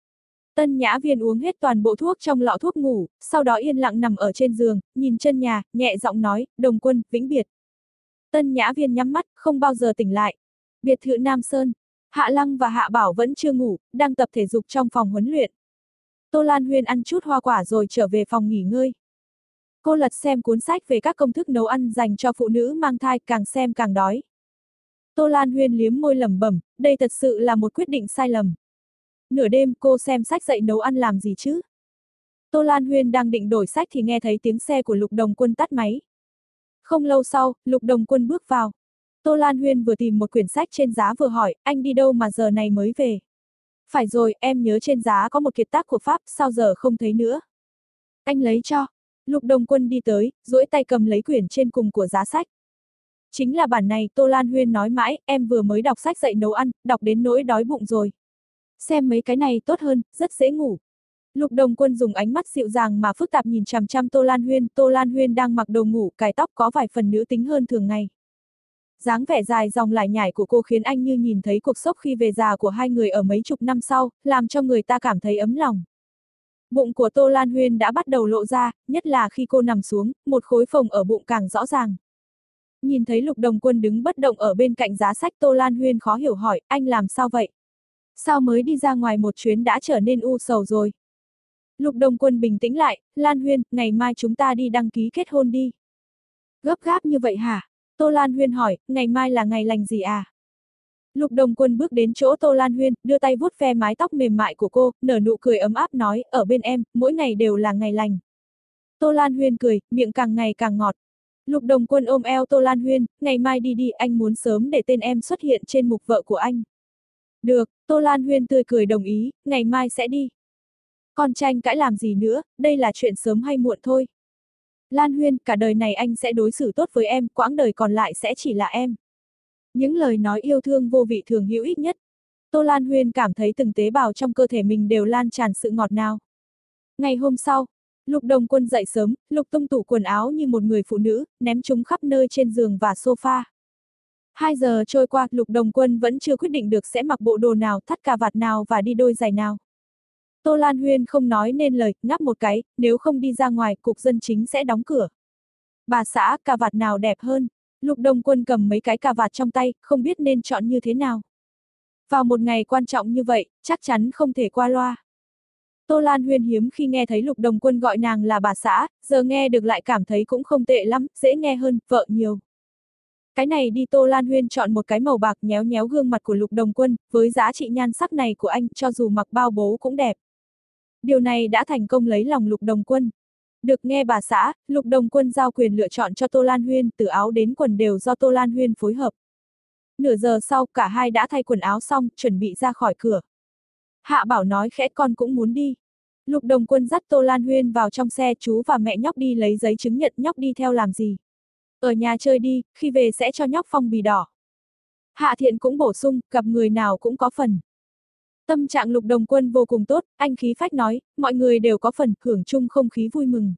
Tân Nhã Viên uống hết toàn bộ thuốc trong lọ thuốc ngủ, sau đó yên lặng nằm ở trên giường, nhìn chân nhà, nhẹ giọng nói, Đồng Quân, vĩnh biệt. Tân Nhã Viên nhắm mắt, không bao giờ tỉnh lại. Biệt thự Nam Sơn, Hạ Lăng và Hạ Bảo vẫn chưa ngủ, đang tập thể dục trong phòng huấn luyện. Tô Lan Huyên ăn chút hoa quả rồi trở về phòng nghỉ ngơi. Cô lật xem cuốn sách về các công thức nấu ăn dành cho phụ nữ mang thai, càng xem càng đói. Tô Lan Huyên liếm môi lẩm bẩm, đây thật sự là một quyết định sai lầm. Nửa đêm cô xem sách dậy nấu ăn làm gì chứ? Tô Lan Huyên đang định đổi sách thì nghe thấy tiếng xe của Lục Đồng Quân tắt máy. Không lâu sau, Lục Đồng Quân bước vào. Tô Lan Huyên vừa tìm một quyển sách trên giá vừa hỏi, anh đi đâu mà giờ này mới về? Phải rồi, em nhớ trên giá có một kiệt tác của Pháp, sao giờ không thấy nữa? Anh lấy cho. Lục Đồng Quân đi tới, duỗi tay cầm lấy quyển trên cùng của giá sách. Chính là bản này, Tô Lan Huyên nói mãi, em vừa mới đọc sách dậy nấu ăn, đọc đến nỗi đói bụng rồi. Xem mấy cái này tốt hơn, rất dễ ngủ. Lục Đồng Quân dùng ánh mắt dịu dàng mà phức tạp nhìn chằm chằm Tô Lan Huyên, Tô Lan Huyên đang mặc đồ ngủ, cài tóc có vài phần nữ tính hơn thường ngày. Dáng vẻ dài dòng lải nhải của cô khiến anh như nhìn thấy cuộc sốc khi về già của hai người ở mấy chục năm sau, làm cho người ta cảm thấy ấm lòng. Bụng của Tô Lan Huyên đã bắt đầu lộ ra, nhất là khi cô nằm xuống, một khối phồng ở bụng càng rõ ràng. Nhìn thấy Lục Đồng Quân đứng bất động ở bên cạnh giá sách, Tô Lan Huyên khó hiểu hỏi, anh làm sao vậy? Sao mới đi ra ngoài một chuyến đã trở nên u sầu rồi? Lục Đồng Quân bình tĩnh lại, Lan Huyên, ngày mai chúng ta đi đăng ký kết hôn đi. Gấp gáp như vậy hả? Tô Lan Huyên hỏi, ngày mai là ngày lành gì à? Lục Đồng Quân bước đến chỗ Tô Lan Huyên, đưa tay vuốt ve mái tóc mềm mại của cô, nở nụ cười ấm áp nói, ở bên em, mỗi ngày đều là ngày lành. Tô Lan Huyên cười, miệng càng ngày càng ngọt. Lục Đồng Quân ôm eo Tô Lan Huyên, ngày mai đi đi, anh muốn sớm để tên em xuất hiện trên mục vợ của anh. Được, Tô Lan Huyên tươi cười đồng ý, ngày mai sẽ đi. Còn tranh cãi làm gì nữa, đây là chuyện sớm hay muộn thôi. Lan Huyên, cả đời này anh sẽ đối xử tốt với em, quãng đời còn lại sẽ chỉ là em. Những lời nói yêu thương vô vị thường hữu ích nhất. Tô Lan Huyên cảm thấy từng tế bào trong cơ thể mình đều lan tràn sự ngọt ngào. Ngày hôm sau, Lục Đồng Quân dậy sớm, lục tung tủ quần áo như một người phụ nữ, ném chúng khắp nơi trên giường và sofa. Hai giờ trôi qua, Lục Đồng Quân vẫn chưa quyết định được sẽ mặc bộ đồ nào, thắt cà vạt nào và đi đôi giày nào. Tô Lan Huyên không nói nên lời, ngáp một cái, nếu không đi ra ngoài, cục dân chính sẽ đóng cửa. Bà xã, cà vạt nào đẹp hơn? Lục Đồng Quân cầm mấy cái cà vạt trong tay, không biết nên chọn như thế nào. Vào một ngày quan trọng như vậy, chắc chắn không thể qua loa. Tô Lan Huyên hiếm khi nghe thấy Lục Đồng Quân gọi nàng là bà xã, giờ nghe được lại cảm thấy cũng không tệ lắm, dễ nghe hơn, vợ nhiều. Cái này đi, Tô Lan Huyên chọn một cái màu bạc, nhéo nhéo gương mặt của Lục Đồng Quân, với giá trị nhan sắc này của anh, cho dù mặc bao bố cũng đẹp. Điều này đã thành công lấy lòng Lục Đồng Quân. Được nghe bà xã, Lục Đồng Quân giao quyền lựa chọn cho Tô Lan Huyên, từ áo đến quần đều do Tô Lan Huyên phối hợp. Nửa giờ sau, cả hai đã thay quần áo xong, chuẩn bị ra khỏi cửa. Hạ Bảo nói khẽ, con cũng muốn đi. Lục Đồng Quân dắt Tô Lan Huyên vào trong xe, chú và mẹ nhóc đi lấy giấy chứng nhận, nhóc đi theo làm gì? Ở nhà chơi đi, khi về sẽ cho nhóc phong bì đỏ. Hạ Thiện cũng bổ sung, gặp người nào cũng có phần. Tâm trạng Lục Đồng Quân vô cùng tốt, anh khí phách nói, mọi người đều có phần, hưởng chung không khí vui mừng.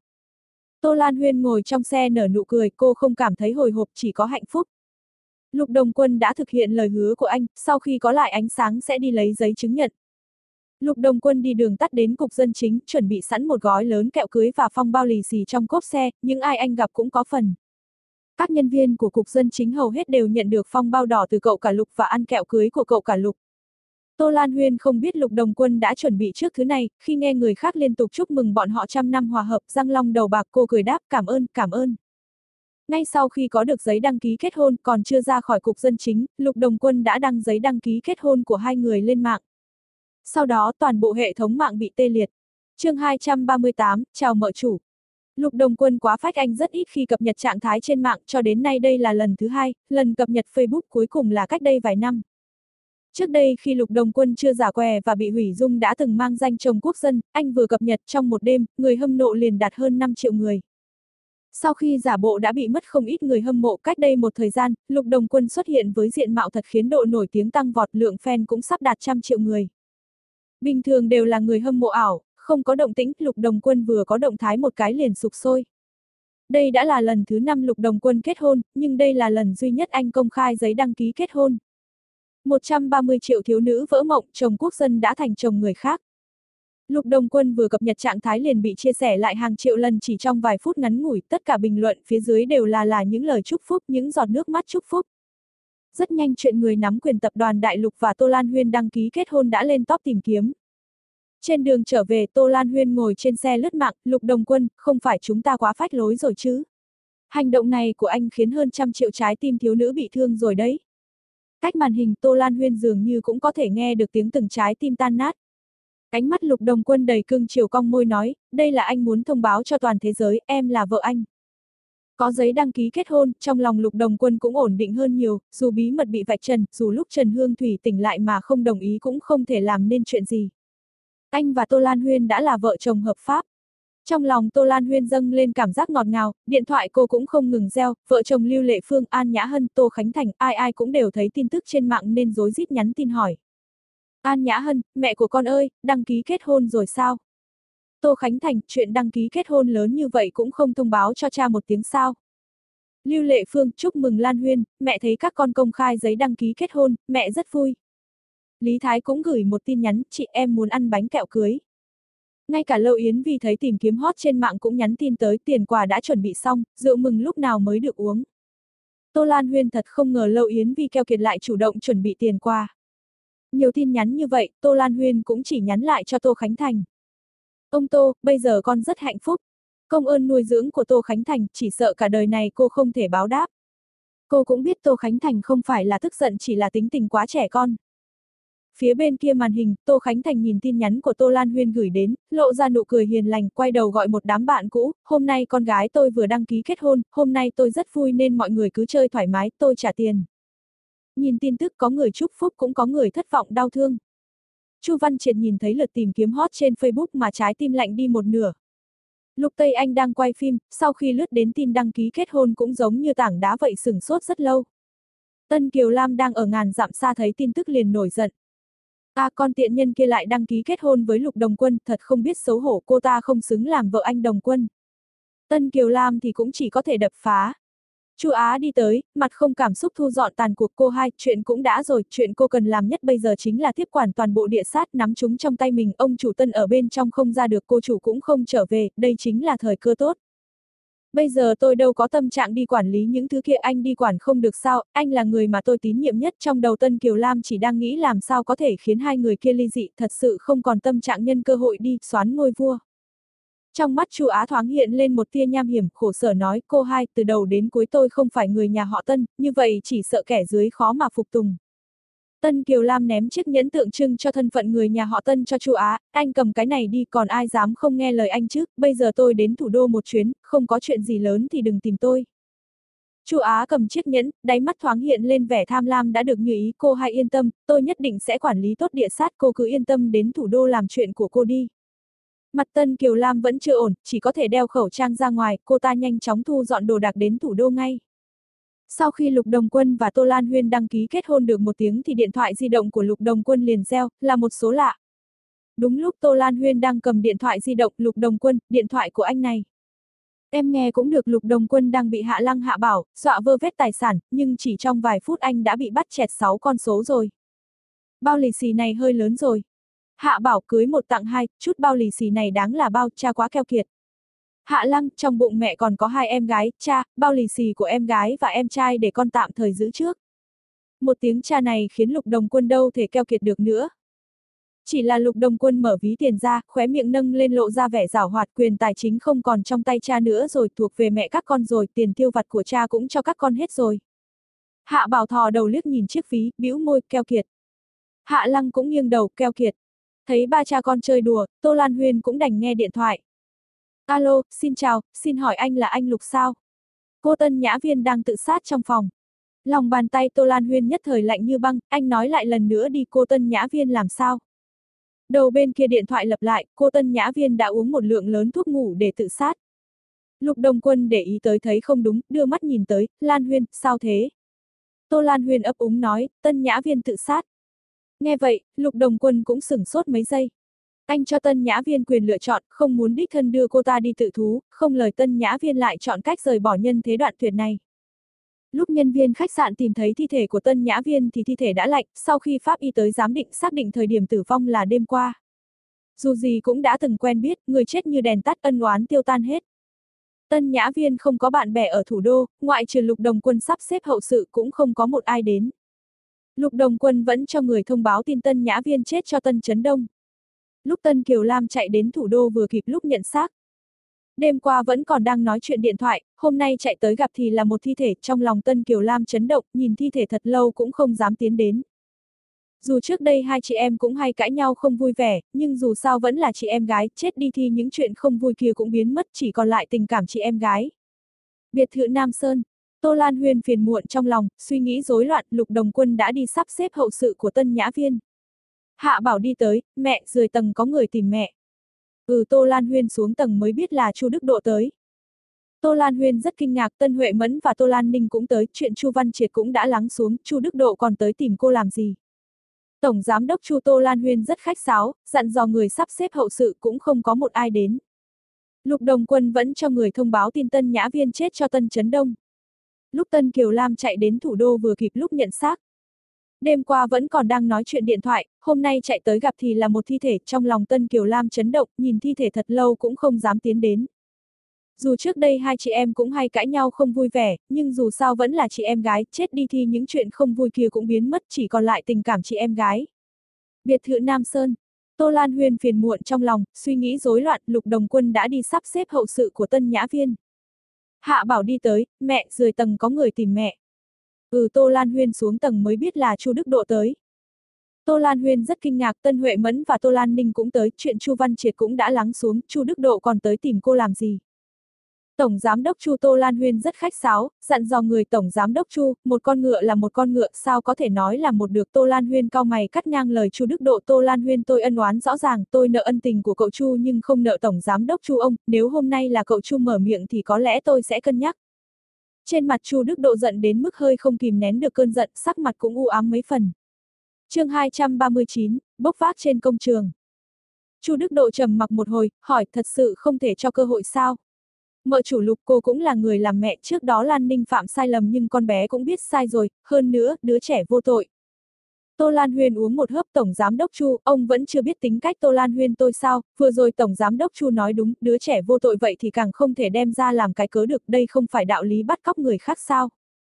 Tô Lan Huyên ngồi trong xe nở nụ cười, cô không cảm thấy hồi hộp, chỉ có hạnh phúc. Lục Đồng Quân đã thực hiện lời hứa của anh, sau khi có lại ánh sáng sẽ đi lấy giấy chứng nhận. Lục Đồng Quân đi đường tắt đến cục dân chính, chuẩn bị sẵn một gói lớn kẹo cưới và phong bao lì xì trong cốp xe, những ai anh gặp cũng có phần. Các nhân viên của cục dân chính hầu hết đều nhận được phong bao đỏ từ cậu cả Lục và ăn kẹo cưới của cậu cả Lục. Tô Lan Huyên không biết Lục Đồng Quân đã chuẩn bị trước thứ này, khi nghe người khác liên tục chúc mừng bọn họ trăm năm hòa hợp, răng long đầu bạc, cô cười đáp, cảm ơn, cảm ơn. Ngay sau khi có được giấy đăng ký kết hôn, còn chưa ra khỏi cục dân chính, Lục Đồng Quân đã đăng giấy đăng ký kết hôn của hai người lên mạng. Sau đó toàn bộ hệ thống mạng bị tê liệt. Chương hai trăm ba mươi tám, chào mợ chủ. Lục Đồng Quân quá phách, anh rất ít khi cập nhật trạng thái trên mạng, cho đến nay đây là lần thứ hai, lần cập nhật Facebook cuối cùng là cách đây vài năm. Trước đây khi Lục Đồng Quân chưa giả què và bị hủy dung đã từng mang danh chồng quốc dân, anh vừa cập nhật trong một đêm, người hâm mộ liền đạt hơn năm triệu người. Sau khi giả bộ đã bị mất không ít người hâm mộ, cách đây một thời gian, Lục Đồng Quân xuất hiện với diện mạo thật khiến độ nổi tiếng tăng vọt, lượng fan cũng sắp đạt trăm triệu người. Bình thường đều là người hâm mộ ảo, không có động tĩnh, Lục Đồng Quân vừa có động thái một cái liền sục sôi. Đây đã là lần thứ năm Lục Đồng Quân kết hôn, nhưng đây là lần duy nhất anh công khai giấy đăng ký kết hôn. một trăm ba mươi triệu thiếu nữ vỡ mộng, chồng quốc dân đã thành chồng người khác. Lục Đồng Quân vừa cập nhật trạng thái liền bị chia sẻ lại hàng triệu lần chỉ trong vài phút ngắn ngủi, tất cả bình luận phía dưới đều là là những lời chúc phúc, những giọt nước mắt chúc phúc. Rất nhanh chuyện người nắm quyền tập đoàn Đại Lục và Tô Lan Huyên đăng ký kết hôn đã lên top tìm kiếm. Trên đường trở về, Tô Lan Huyên ngồi trên xe lướt mạng, Lục Đồng Quân, không phải chúng ta quá phách lối rồi chứ? Hành động này của anh khiến hơn trăm triệu trái tim thiếu nữ bị thương rồi đấy. Cách màn hình, Tô Lan Huyên dường như cũng có thể nghe được tiếng từng trái tim tan nát. Ánh mắt Lục Đồng Quân đầy cưng chiều, cong môi nói, đây là anh muốn thông báo cho toàn thế giới, em là vợ anh. Có giấy đăng ký kết hôn, trong lòng Lục Đồng Quân cũng ổn định hơn nhiều, dù bí mật bị vạch trần, dù lúc Trần Hương Thủy tỉnh lại mà không đồng ý cũng không thể làm nên chuyện gì. Anh và Tô Lan Huyên đã là vợ chồng hợp pháp. Trong lòng Tô Lan Huyên dâng lên cảm giác ngọt ngào, điện thoại cô cũng không ngừng reo, vợ chồng Lưu Lệ Phương, An Nhã Hân, Tô Khánh Thành, ai ai cũng đều thấy tin tức trên mạng nên rối rít nhắn tin hỏi. An Nhã Hân, mẹ của con ơi, đăng ký kết hôn rồi sao? Tô Khánh Thành, chuyện đăng ký kết hôn lớn như vậy cũng không thông báo cho cha một tiếng sao? Lưu Lệ Phương, chúc mừng Lan Huyên, mẹ thấy các con công khai giấy đăng ký kết hôn, mẹ rất vui. Lý Thái cũng gửi một tin nhắn, chị em muốn ăn bánh kẹo cưới. Ngay cả Lâu Yến vì thấy tìm kiếm hot trên mạng cũng nhắn tin tới, tiền quà đã chuẩn bị xong, rượu mừng lúc nào mới được uống. Tô Lan Huyên thật không ngờ Lâu Yến vì keo kiệt lại chủ động chuẩn bị tiền quà. Nhiều tin nhắn như vậy, Tô Lan Huyên cũng chỉ nhắn lại cho Tô Khánh Thành. Ông Tô, bây giờ con rất hạnh phúc. Công ơn nuôi dưỡng của Tô Khánh Thành, chỉ sợ cả đời này cô không thể báo đáp. Cô cũng biết Tô Khánh Thành không phải là tức giận, chỉ là tính tình quá trẻ con. Phía bên kia màn hình, Tô Khánh Thành nhìn tin nhắn của Tô Lan Huyên gửi đến, lộ ra nụ cười hiền lành, quay đầu gọi một đám bạn cũ, hôm nay con gái tôi vừa đăng ký kết hôn, hôm nay tôi rất vui nên mọi người cứ chơi thoải mái, tôi trả tiền. Nhìn tin tức có người chúc phúc cũng có người thất vọng đau thương. Chu Văn Triệt nhìn thấy lượt tìm kiếm hot trên Facebook mà trái tim lạnh đi một nửa. Lục Tây Anh đang quay phim, sau khi lướt đến tin đăng ký kết hôn cũng giống như tảng đá vậy, sửng sốt rất lâu. Tân Kiều Lam đang ở ngàn dặm xa thấy tin tức liền nổi giận. À, con tiện nhân kia lại đăng ký kết hôn với Lục Đồng Quân, thật không biết xấu hổ, cô ta không xứng làm vợ anh Đồng Quân. Tân Kiều Lam thì cũng chỉ có thể đập phá. Chu Á đi tới, mặt không cảm xúc thu dọn tàn cuộc. Cô hai, chuyện cũng đã rồi, chuyện cô cần làm nhất bây giờ chính là tiếp quản toàn bộ địa sát, nắm chúng trong tay mình, ông chủ Tân ở bên trong không ra được, cô chủ cũng không trở về, đây chính là thời cơ tốt. Bây giờ tôi đâu có tâm trạng đi quản lý những thứ kia, anh đi quản không được sao, anh là người mà tôi tín nhiệm nhất. Trong đầu Tân Kiều Lam chỉ đang nghĩ làm sao có thể khiến hai người kia ly dị, thật sự không còn tâm trạng nhân cơ hội đi soán ngôi vua. Trong mắt Chu Á thoáng hiện lên một tia nham hiểm, khổ sở nói, cô hai, từ đầu đến cuối tôi không phải người nhà họ Tân, như vậy chỉ sợ kẻ dưới khó mà phục tùng. Tân Kiều Lam ném chiếc nhẫn tượng trưng cho thân phận người nhà họ Tân cho Chu Á, anh cầm cái này đi, còn ai dám không nghe lời anh chứ, bây giờ tôi đến thủ đô một chuyến, không có chuyện gì lớn thì đừng tìm tôi. Chu Á cầm chiếc nhẫn, đáy mắt thoáng hiện lên vẻ tham lam, đã được như ý, cô hai yên tâm, tôi nhất định sẽ quản lý tốt địa sát, cô cứ yên tâm đến thủ đô làm chuyện của cô đi. Mặt Tân Kiều Lam vẫn chưa ổn, chỉ có thể đeo khẩu trang ra ngoài, cô ta nhanh chóng thu dọn đồ đạc đến thủ đô ngay. Sau khi Lục Đồng Quân và Tô Lan Huyên đăng ký kết hôn được một tiếng thì điện thoại di động của Lục Đồng Quân liền reo, là một số lạ. Đúng lúc Tô Lan Huyên đang cầm điện thoại di động, Lục Đồng Quân, điện thoại của anh này. Em nghe cũng được. Lục Đồng Quân đang bị Hạ Lăng hạ bảo, dọa vơ vét tài sản, nhưng chỉ trong vài phút anh đã bị bắt chẹt sáu con số rồi. Bao lì xì này hơi lớn rồi. Hạ bảo cưới một tặng hai, chút bao lì xì này đáng là bao, cha quá keo kiệt. Hạ Lăng, trong bụng mẹ còn có hai em gái, cha, bao lì xì của em gái và em trai để con tạm thời giữ trước. Một tiếng cha này khiến Lục Đồng Quân đâu thể keo kiệt được nữa. Chỉ là Lục Đồng Quân mở ví tiền ra, khóe miệng nâng lên lộ ra vẻ giảo hoạt, quyền tài chính không còn trong tay cha nữa rồi, thuộc về mẹ các con rồi, tiền tiêu vặt của cha cũng cho các con hết rồi. Hạ Bảo thò đầu liếc nhìn chiếc ví, bĩu môi, keo kiệt. Hạ Lăng cũng nghiêng đầu, keo kiệt. Thấy ba cha con chơi đùa, Tô Lan Huyên cũng đành nghe điện thoại. Alo, xin chào, xin hỏi anh là anh Lục sao? Cô Tân Nhã Viên đang tự sát trong phòng. Lòng bàn tay Tô Lan Huyên nhất thời lạnh như băng, anh nói lại lần nữa đi, cô Tân Nhã Viên làm sao? Đầu bên kia điện thoại lặp lại, cô Tân Nhã Viên đã uống một lượng lớn thuốc ngủ để tự sát. Lục Đồng Quân để ý tới thấy không đúng, đưa mắt nhìn tới, Lan Huyên, sao thế? Tô Lan Huyên ấp úng nói, Tân Nhã Viên tự sát. Nghe vậy, Lục Đồng Quân cũng sửng sốt mấy giây. Anh cho Tân Nhã Viên quyền lựa chọn, không muốn đích thân đưa cô ta đi tự thú, không lời Tân Nhã Viên lại chọn cách rời bỏ nhân thế đoạn tuyệt này. Lúc nhân viên khách sạn tìm thấy thi thể của Tân Nhã Viên thì thi thể đã lạnh, sau khi pháp y tới giám định xác định thời điểm tử vong là đêm qua. Dù gì cũng đã từng quen biết, người chết như đèn tắt, ân oán tiêu tan hết. Tân Nhã Viên không có bạn bè ở thủ đô, ngoại trừ Lục Đồng Quân sắp xếp hậu sự cũng không có một ai đến. Lục Đồng Quân vẫn cho người thông báo tin Tân Nhã Viên chết cho Tân Chấn Đông. Lúc Tân Kiều Lam chạy đến thủ đô vừa kịp lúc nhận xác. Đêm qua vẫn còn đang nói chuyện điện thoại, hôm nay chạy tới gặp thì là một thi thể, trong lòng Tân Kiều Lam chấn động, nhìn thi thể thật lâu cũng không dám tiến đến. Dù trước đây hai chị em cũng hay cãi nhau không vui vẻ, nhưng dù sao vẫn là chị em gái, chết đi thì những chuyện không vui kia cũng biến mất, chỉ còn lại tình cảm chị em gái. Biệt thự Nam Sơn, Tô Lan Huyên phiền muộn trong lòng, suy nghĩ rối loạn, Lục Đồng Quân đã đi sắp xếp hậu sự của Tân Nhã Viên. Hạ Bảo đi tới, mẹ, dưới tầng có người tìm mẹ. Ừ, Tô Lan Huyên xuống tầng mới biết là Chu Đức Độ tới. Tô Lan Huyên rất kinh ngạc, Tân Huệ Mẫn và Tô Lan Ninh cũng tới, chuyện Chu Văn Triệt cũng đã lắng xuống, Chu Đức Độ còn tới tìm cô làm gì? Tổng giám đốc Chu Tô Lan Huyên rất khách sáo, dặn dò người sắp xếp hậu sự cũng không có một ai đến. Lục Đồng Quân vẫn cho người thông báo tin Tân Nhã Viên chết cho Tân Chấn Đông. Lúc Tân Kiều Lam chạy đến thủ đô vừa kịp lúc nhận xác. Đêm qua vẫn còn đang nói chuyện điện thoại, hôm nay chạy tới gặp thì là một thi thể, trong lòng Tân Kiều Lam chấn động, nhìn thi thể thật lâu cũng không dám tiến đến. Dù trước đây hai chị em cũng hay cãi nhau không vui vẻ, nhưng dù sao vẫn là chị em gái, chết đi thì những chuyện không vui kia cũng biến mất, chỉ còn lại tình cảm chị em gái. Biệt thự Nam Sơn, Tô Lan Huyên phiền muộn trong lòng, suy nghĩ rối loạn, Lục Đồng Quân đã đi sắp xếp hậu sự của Tân Nhã Viên. Hạ Bảo đi tới, mẹ, dưới tầng có người tìm mẹ. Ừ, Tô Lan Huyên xuống tầng mới biết là Chu Đức Độ tới. Tô Lan Huyên rất kinh ngạc, Tân Huệ Mẫn và Tô Lan Ninh cũng tới, chuyện Chu Văn Triệt cũng đã lắng xuống, Chu Đức Độ còn tới tìm cô làm gì? Tổng giám đốc Chu Tô Lan Huyên rất khách sáo, dặn dò người tổng giám đốc Chu, một con ngựa là một con ngựa, sao có thể nói là một được. Tô Lan Huyên cau mày cắt ngang lời Chu Đức Độ. Tô Lan Huyên, tôi ân oán rõ ràng, tôi nợ ân tình của cậu Chu nhưng không nợ tổng giám đốc Chu ông, nếu hôm nay là cậu Chu mở miệng thì có lẽ tôi sẽ cân nhắc. Trên mặt Chu Đức Độ giận đến mức hơi không kìm nén được cơn giận, sắc mặt cũng u ám mấy phần. Chương hai trăm ba mươi chín, bốc vác trên công trường. Chu Đức Độ trầm mặc một hồi, hỏi, thật sự không thể cho cơ hội sao? Mợ chủ Lục, cô cũng là người làm mẹ, trước đó Lan Ninh phạm sai lầm nhưng con bé cũng biết sai rồi, hơn nữa, đứa trẻ vô tội. Tô Lan Huyên uống một hớp. Tổng giám đốc Chu, ông vẫn chưa biết tính cách Tô Lan Huyên tôi sao? Vừa rồi tổng giám đốc Chu nói đúng, đứa trẻ vô tội vậy thì càng không thể đem ra làm cái cớ được, đây không phải đạo lý bắt cóc người khác sao?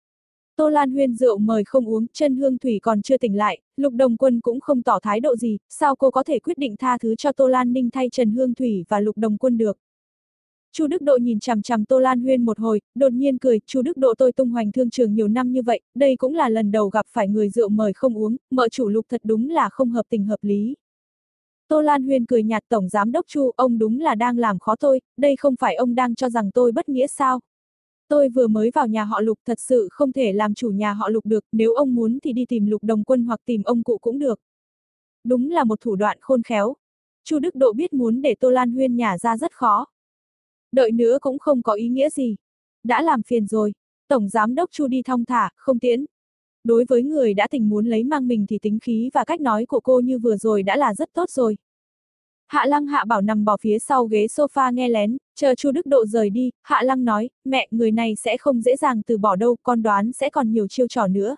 Tô Lan Huyên rượu mời không uống, Chân Hương Thủy còn chưa tỉnh lại, Lục Đồng Quân cũng không tỏ thái độ gì, sao cô có thể quyết định tha thứ cho Tô Lan Ninh thay Trần Hương Thủy và Lục Đồng Quân được? Chu Đức Độ nhìn chằm chằm Tô Lan Huyên một hồi, đột nhiên cười, Chu Đức Độ, tôi tung hoành thương trường nhiều năm như vậy, đây cũng là lần đầu gặp phải người rượu mời không uống, mợ chủ Lục thật đúng là không hợp tình hợp lý. Tô Lan Huyên cười nhạt, tổng giám đốc Chu, ông đúng là đang làm khó tôi, đây không phải ông đang cho rằng tôi bất nghĩa sao? Tôi vừa mới vào nhà họ Lục, thật sự không thể làm chủ nhà họ Lục được, nếu ông muốn thì đi tìm Lục Đồng Quân hoặc tìm ông cụ cũng được. Đúng là một thủ đoạn khôn khéo. Chu Đức Độ biết muốn để Tô Lan Huyên nhả ra rất khó. Đợi nữa cũng không có ý nghĩa gì. Đã làm phiền rồi. Tổng giám đốc Chu đi thong thả, không tiễn. Đối với người đã tình muốn lấy mang mình thì tính khí và cách nói của cô như vừa rồi đã là rất tốt rồi. Hạ Lăng Hạ Bảo nằm bò phía sau ghế sofa nghe lén, chờ Chu Đức Độ rời đi, Hạ Lăng nói, mẹ, người này sẽ không dễ dàng từ bỏ đâu, con đoán sẽ còn nhiều chiêu trò nữa.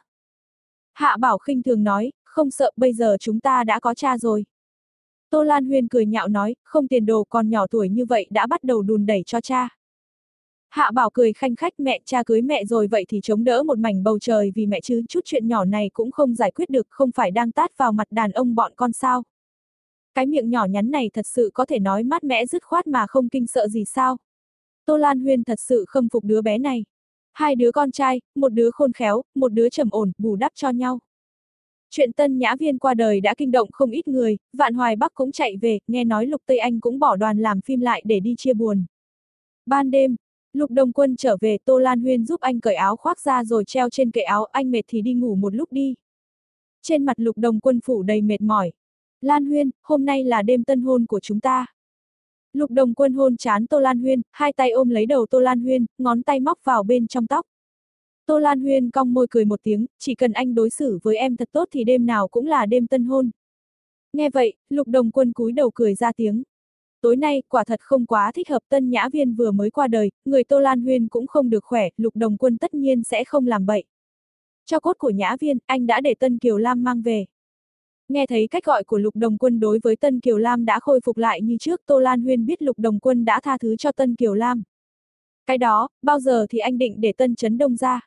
Hạ Bảo khinh thường nói, không sợ, bây giờ chúng ta đã có cha rồi. Tô Lan Huyên cười nhạo nói, không tiền đồ, còn nhỏ tuổi như vậy đã bắt đầu đùn đẩy cho cha. Hạ Bảo cười khanh khách, mẹ, cha cưới mẹ rồi vậy thì chống đỡ một mảnh bầu trời vì mẹ chứ, chút chuyện nhỏ này cũng không giải quyết được, không phải đang tát vào mặt đàn ông bọn con sao. Cái miệng nhỏ nhắn này thật sự có thể nói mát mẻ dứt khoát mà không kinh sợ gì sao. Tô Lan Huyên thật sự khâm phục đứa bé này. Hai đứa con trai, một đứa khôn khéo, một đứa trầm ổn, bù đắp cho nhau. Chuyện Tân Nhã Viên qua đời đã kinh động không ít người, Vạn Hoài Bắc cũng chạy về, nghe nói Lục Tây Anh cũng bỏ đoàn làm phim lại để đi chia buồn. Ban đêm, Lục Đồng Quân trở về, Tô Lan Huyên giúp anh cởi áo khoác ra rồi treo trên kệ áo, anh mệt thì đi ngủ một lúc đi. Trên mặt Lục Đồng Quân phủ đầy mệt mỏi. Lan Huyên, hôm nay là đêm tân hôn của chúng ta. Lục Đồng Quân hôn trán Tô Lan Huyên, hai tay ôm lấy đầu Tô Lan Huyên, ngón tay móc vào bên trong tóc. Tô Lan Huyên cong môi cười một tiếng, chỉ cần anh đối xử với em thật tốt thì đêm nào cũng là đêm tân hôn. Nghe vậy, Lục Đồng Quân cúi đầu cười ra tiếng. Tối nay, quả thật không quá thích hợp, Tân Nhã Viên vừa mới qua đời, người Tô Lan Huyên cũng không được khỏe, Lục Đồng Quân tất nhiên sẽ không làm bậy. Cho cốt của Nhã Viên, anh đã để Tân Kiều Lam mang về. Nghe thấy cách gọi của Lục Đồng Quân đối với Tân Kiều Lam đã khôi phục lại như trước, Tô Lan Huyên biết Lục Đồng Quân đã tha thứ cho Tân Kiều Lam. Cái đó, bao giờ thì anh định để Tân Chấn Đông ra?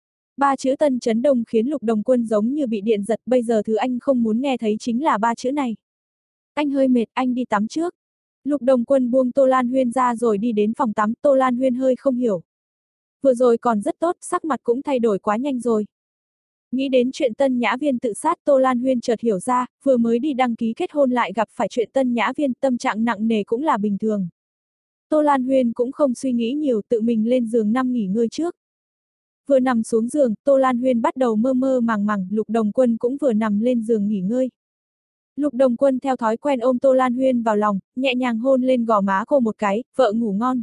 Ba chữ Tân Chấn Đông khiến Lục Đồng Quân giống như bị điện giật, bây giờ thứ anh không muốn nghe thấy chính là ba chữ này. Anh hơi mệt, anh đi tắm trước. Lục Đồng Quân buông Tô Lan Huyên ra rồi đi đến phòng tắm, Tô Lan Huyên hơi không hiểu. Vừa rồi còn rất tốt, sắc mặt cũng thay đổi quá nhanh rồi. Nghĩ đến chuyện Tân Nhã Viên tự sát, Tô Lan Huyên chợt hiểu ra, vừa mới đi đăng ký kết hôn lại gặp phải chuyện Tân Nhã Viên, tâm trạng nặng nề cũng là bình thường. Tô Lan Huyên cũng không suy nghĩ nhiều, tự mình lên giường nằm nghỉ ngơi trước. Vừa nằm xuống giường, Tô Lan Huyên bắt đầu mơ mơ màng màng, Lục Đồng Quân cũng vừa nằm lên giường nghỉ ngơi. Lục Đồng Quân theo thói quen ôm Tô Lan Huyên vào lòng, nhẹ nhàng hôn lên gò má cô một cái, vợ ngủ ngon.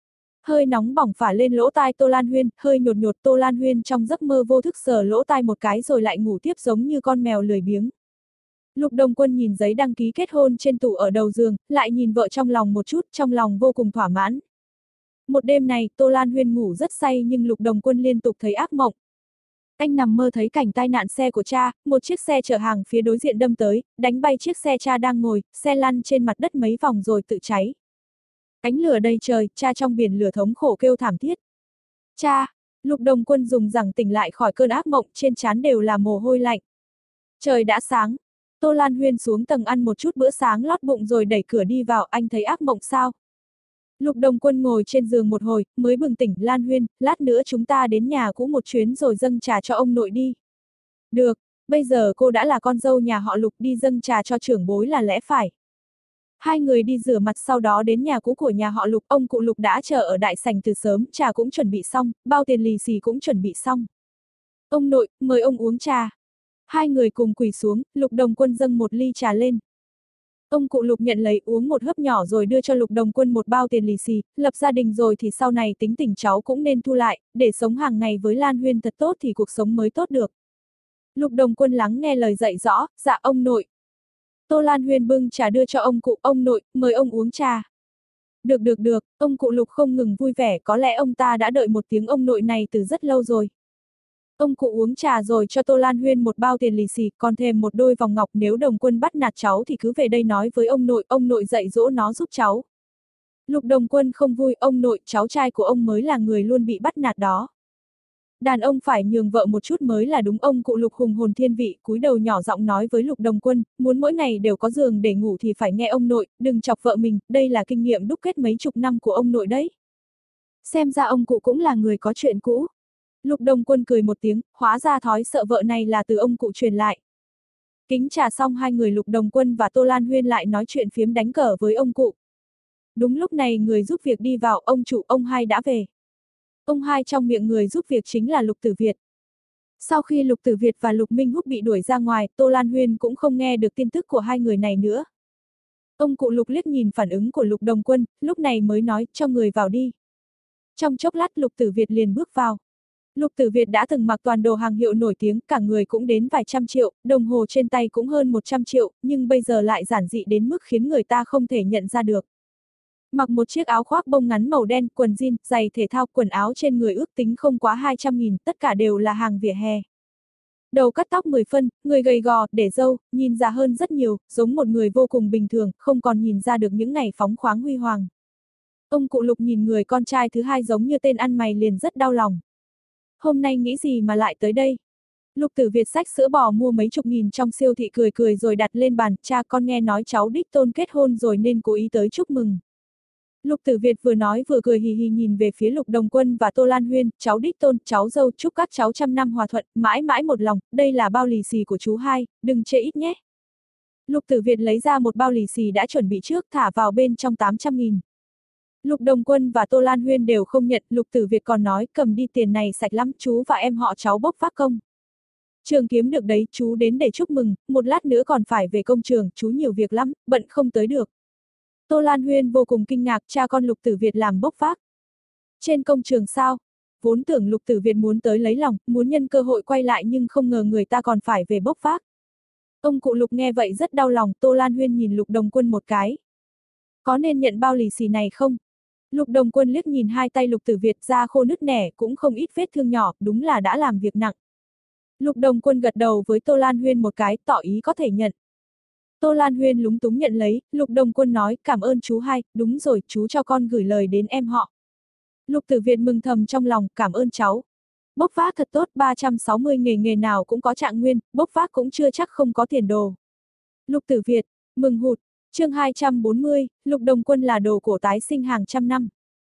Hơi nóng bỏng phả lên lỗ tai Tô Lan Huyên, hơi nhột nhột Tô Lan Huyên trong giấc mơ vô thức sờ lỗ tai một cái rồi lại ngủ tiếp giống như con mèo lười biếng. Lục Đồng Quân nhìn giấy đăng ký kết hôn trên tủ ở đầu giường, lại nhìn vợ trong lòng một chút, trong lòng vô cùng thỏa mãn. Một đêm này, Tô Lan Huyên ngủ rất say nhưng Lục Đồng Quân liên tục thấy ác mộng. Anh nằm mơ thấy cảnh tai nạn xe của cha, một chiếc xe chở hàng phía đối diện đâm tới, đánh bay chiếc xe cha đang ngồi, xe lăn trên mặt đất mấy vòng rồi tự cháy. Ánh lửa đầy trời, cha trong biển lửa thống khổ kêu thảm thiết. Cha! Lục Đồng Quân dùng rằng tỉnh lại khỏi cơn ác mộng, trên trán đều là mồ hôi lạnh. Trời đã sáng. Tô Lan Huyên xuống tầng ăn một chút bữa sáng lót bụng rồi đẩy cửa đi vào, anh thấy ác mộng sao? Lục Đồng Quân ngồi trên giường một hồi, mới bừng tỉnh. Lan Huyên, lát nữa chúng ta đến nhà cũ một chuyến rồi dâng trà cho ông nội đi. Được, bây giờ cô đã là con dâu nhà họ Lục, đi dâng trà cho trưởng bối là lẽ phải. Hai người đi rửa mặt sau đó đến nhà cũ của nhà họ Lục, ông cụ Lục đã chờ ở đại sảnh từ sớm, trà cũng chuẩn bị xong, bao tiền lì xì cũng chuẩn bị xong. Ông nội, mời ông uống trà. Hai người cùng quỳ xuống, Lục Đồng Quân dâng một ly trà lên. Ông cụ Lục nhận lấy uống một hớp nhỏ rồi đưa cho Lục Đồng Quân một bao tiền lì xì, lập gia đình rồi thì sau này tính tình cháu cũng nên thu lại, để sống hàng ngày với Lan Huyên thật tốt thì cuộc sống mới tốt được. Lục Đồng Quân lắng nghe lời dạy rõ, dạ ông nội. Tô Lan Huyên bưng trà đưa cho ông cụ, ông nội, mời ông uống trà. Được được được, ông cụ Lục không ngừng vui vẻ, có lẽ ông ta đã đợi một tiếng ông nội này từ rất lâu rồi. Ông cụ uống trà rồi cho Tô Lan Huyên một bao tiền lì xì, còn thêm một đôi vòng ngọc, nếu Đồng Quân bắt nạt cháu thì cứ về đây nói với ông nội, ông nội dạy dỗ nó giúp cháu. Lục Đồng Quân không vui, ông nội, cháu trai của ông mới là người luôn bị bắt nạt đó. Đàn ông phải nhường vợ một chút mới là đúng, ông cụ Lục hùng hồn thiên vị, cúi đầu nhỏ giọng nói với Lục Đồng Quân, muốn mỗi ngày đều có giường để ngủ thì phải nghe ông nội, đừng chọc vợ mình, đây là kinh nghiệm đúc kết mấy chục năm của ông nội đấy. Xem ra ông cụ cũng là người có chuyện cũ. Lục Đồng Quân cười một tiếng, hóa ra thói sợ vợ này là từ ông cụ truyền lại. Kính trà xong, hai người Lục Đồng Quân và Tô Lan Huyên lại nói chuyện phiếm đánh cờ với ông cụ. Đúng lúc này người giúp việc đi vào, ông chủ, ông hai đã về. Ông hai trong miệng người giúp việc chính là Lục Tử Việt. Sau khi Lục Tử Việt và Lục Minh Húc bị đuổi ra ngoài, Tô Lan Huyên cũng không nghe được tin tức của hai người này nữa. Ông cụ Lục liếc nhìn phản ứng của Lục Đồng Quân, lúc này mới nói, cho người vào đi. Trong chốc lát Lục Tử Việt liền bước vào. Lục Tử Việt đã từng mặc toàn đồ hàng hiệu nổi tiếng, cả người cũng đến vài trăm triệu, đồng hồ trên tay cũng hơn một trăm triệu, nhưng bây giờ lại giản dị đến mức khiến người ta không thể nhận ra được. Mặc một chiếc áo khoác bông ngắn màu đen, quần jean, giày thể thao, quần áo trên người ước tính không quá hai trăm nghìn, tất cả đều là hàng vỉa hè. Đầu cắt tóc mười phân, người gầy gò, để râu, nhìn già hơn rất nhiều, giống một người vô cùng bình thường, không còn nhìn ra được những ngày phóng khoáng huy hoàng. Ông cụ Lục nhìn người con trai thứ hai giống như tên ăn mày liền rất đau lòng. Hôm nay nghĩ gì mà lại tới đây? Lục Tử Việt xách sữa bò mua mấy chục nghìn trong siêu thị, cười cười rồi đặt lên bàn, cha con nghe nói cháu đích tôn kết hôn rồi nên cố ý tới chúc mừng. Lục Tử Việt vừa nói vừa cười hì hì nhìn về phía Lục Đồng Quân và Tô Lan Huyên, cháu đích tôn, cháu dâu, chúc các cháu trăm năm hòa thuận, mãi mãi một lòng, đây là bao lì xì của chú hai, đừng chê ít nhé. Lục Tử Việt lấy ra một bao lì xì đã chuẩn bị trước, thả vào bên trong tám trăm nghìn. Lục Đồng Quân và Tô Lan Huyên đều không nhận, Lục Tử Việt còn nói cầm đi tiền này sạch lắm, chú và em họ cháu bốc vác công trường kiếm được đấy, chú đến để chúc mừng, một lát nữa còn phải về công trường, chú nhiều việc lắm, bận không tới được. Tô Lan Huyên vô cùng kinh ngạc, cha con Lục Tử Việt làm bốc vác. Trên công trường sao? Vốn tưởng Lục Tử Việt muốn tới lấy lòng, muốn nhân cơ hội quay lại nhưng không ngờ người ta còn phải về bốc vác. Ông cụ Lục nghe vậy rất đau lòng, Tô Lan Huyên nhìn Lục Đồng Quân một cái. Có nên nhận bao lì xì này không? Lục Đồng Quân liếc nhìn hai tay Lục Tử Việt, da khô nứt nẻ, cũng không ít vết thương nhỏ, đúng là đã làm việc nặng. Lục Đồng Quân gật đầu với Tô Lan Huyên một cái, tỏ ý có thể nhận. Tô Lan Huyên lúng túng nhận lấy, Lục Đồng Quân nói, cảm ơn chú hai, đúng rồi, chú cho con gửi lời đến em họ. Lục Tử Việt mừng thầm trong lòng, cảm ơn cháu. Bốc vác thật tốt, ba trăm sáu mươi nghề nghề nào cũng có trạng nguyên, bốc vác cũng chưa chắc không có tiền đồ. Lục Tử Việt, mừng hụt, chương hai trăm bốn mươi, Lục Đồng Quân là đồ cổ tái sinh hàng trăm năm.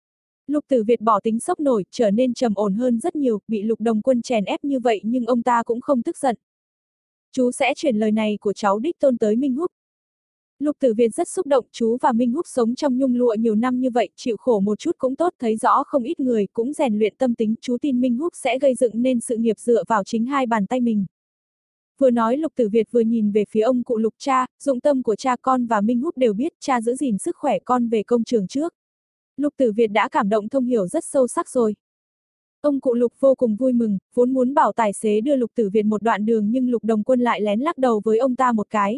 Lục Tử Việt bỏ tính sốc nổi, trở nên trầm ổn hơn rất nhiều, bị Lục Đồng Quân chèn ép như vậy nhưng ông ta cũng không tức giận. Chú sẽ chuyển lời này của cháu đích tôn tới Minh Húc. Lục Tử Việt rất xúc động, chú và Minh Húc sống trong nhung lụa nhiều năm như vậy, chịu khổ một chút cũng tốt, thấy rõ không ít người cũng rèn luyện tâm tính, chú tin Minh Húc sẽ gây dựng nên sự nghiệp dựa vào chính hai bàn tay mình. Vừa nói Lục Tử Việt vừa nhìn về phía ông cụ Lục, cha, dụng tâm của cha con và Minh Húc đều biết, cha giữ gìn sức khỏe con về công trường trước. Lục Tử Việt đã cảm động thông hiểu rất sâu sắc rồi. Ông cụ Lục vô cùng vui mừng, vốn muốn bảo tài xế đưa Lục Tử Việt một đoạn đường nhưng Lục Đồng Quân lại lén lắc đầu với ông ta một cái.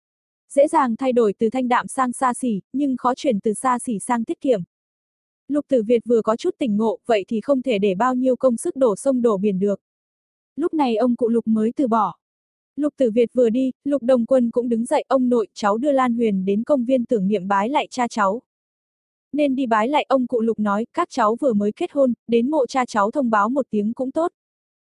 Dễ dàng thay đổi từ thanh đạm sang xa xỉ, nhưng khó chuyển từ xa xỉ sang tiết kiệm. Lục Tử Việt vừa có chút tỉnh ngộ, vậy thì không thể để bao nhiêu công sức đổ sông đổ biển được. Lúc này ông cụ Lục mới từ bỏ. Lục Tử Việt vừa đi, Lục Đồng Quân cũng đứng dậy, ông nội, cháu đưa Lan Huyền đến công viên tưởng niệm bái lại cha cháu. Nên đi bái lại, ông cụ Lục nói, các cháu vừa mới kết hôn, đến mộ cha cháu thông báo một tiếng cũng tốt.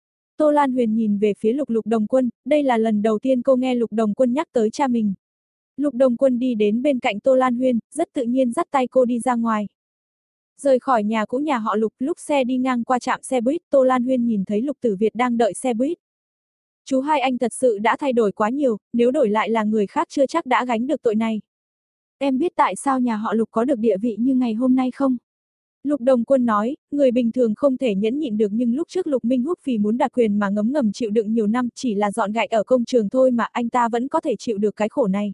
Tô Lan Huyền nhìn về phía Lục Lục Đồng Quân, đây là lần đầu tiên cô nghe Lục Đồng Quân nhắc tới cha mình. Lục Đồng Quân đi đến bên cạnh Tô Lan Huyền, rất tự nhiên dắt tay cô đi ra ngoài. Rời khỏi nhà cũ nhà họ Lục, lúc xe đi ngang qua trạm xe buýt, Tô Lan Huyền nhìn thấy Lục Tử Việt đang đợi xe buýt. Chú hai anh thật sự đã thay đổi quá nhiều, nếu đổi lại là người khác chưa chắc đã gánh được tội này. Em biết tại sao nhà họ Lục có được địa vị như ngày hôm nay không? Lục Đồng Quân nói, người bình thường không thể nhẫn nhịn được nhưng lúc trước Lục Minh Húc vì muốn đạt quyền mà ngấm ngầm chịu đựng nhiều năm, chỉ là dọn gạch ở công trường thôi mà anh ta vẫn có thể chịu được cái khổ này.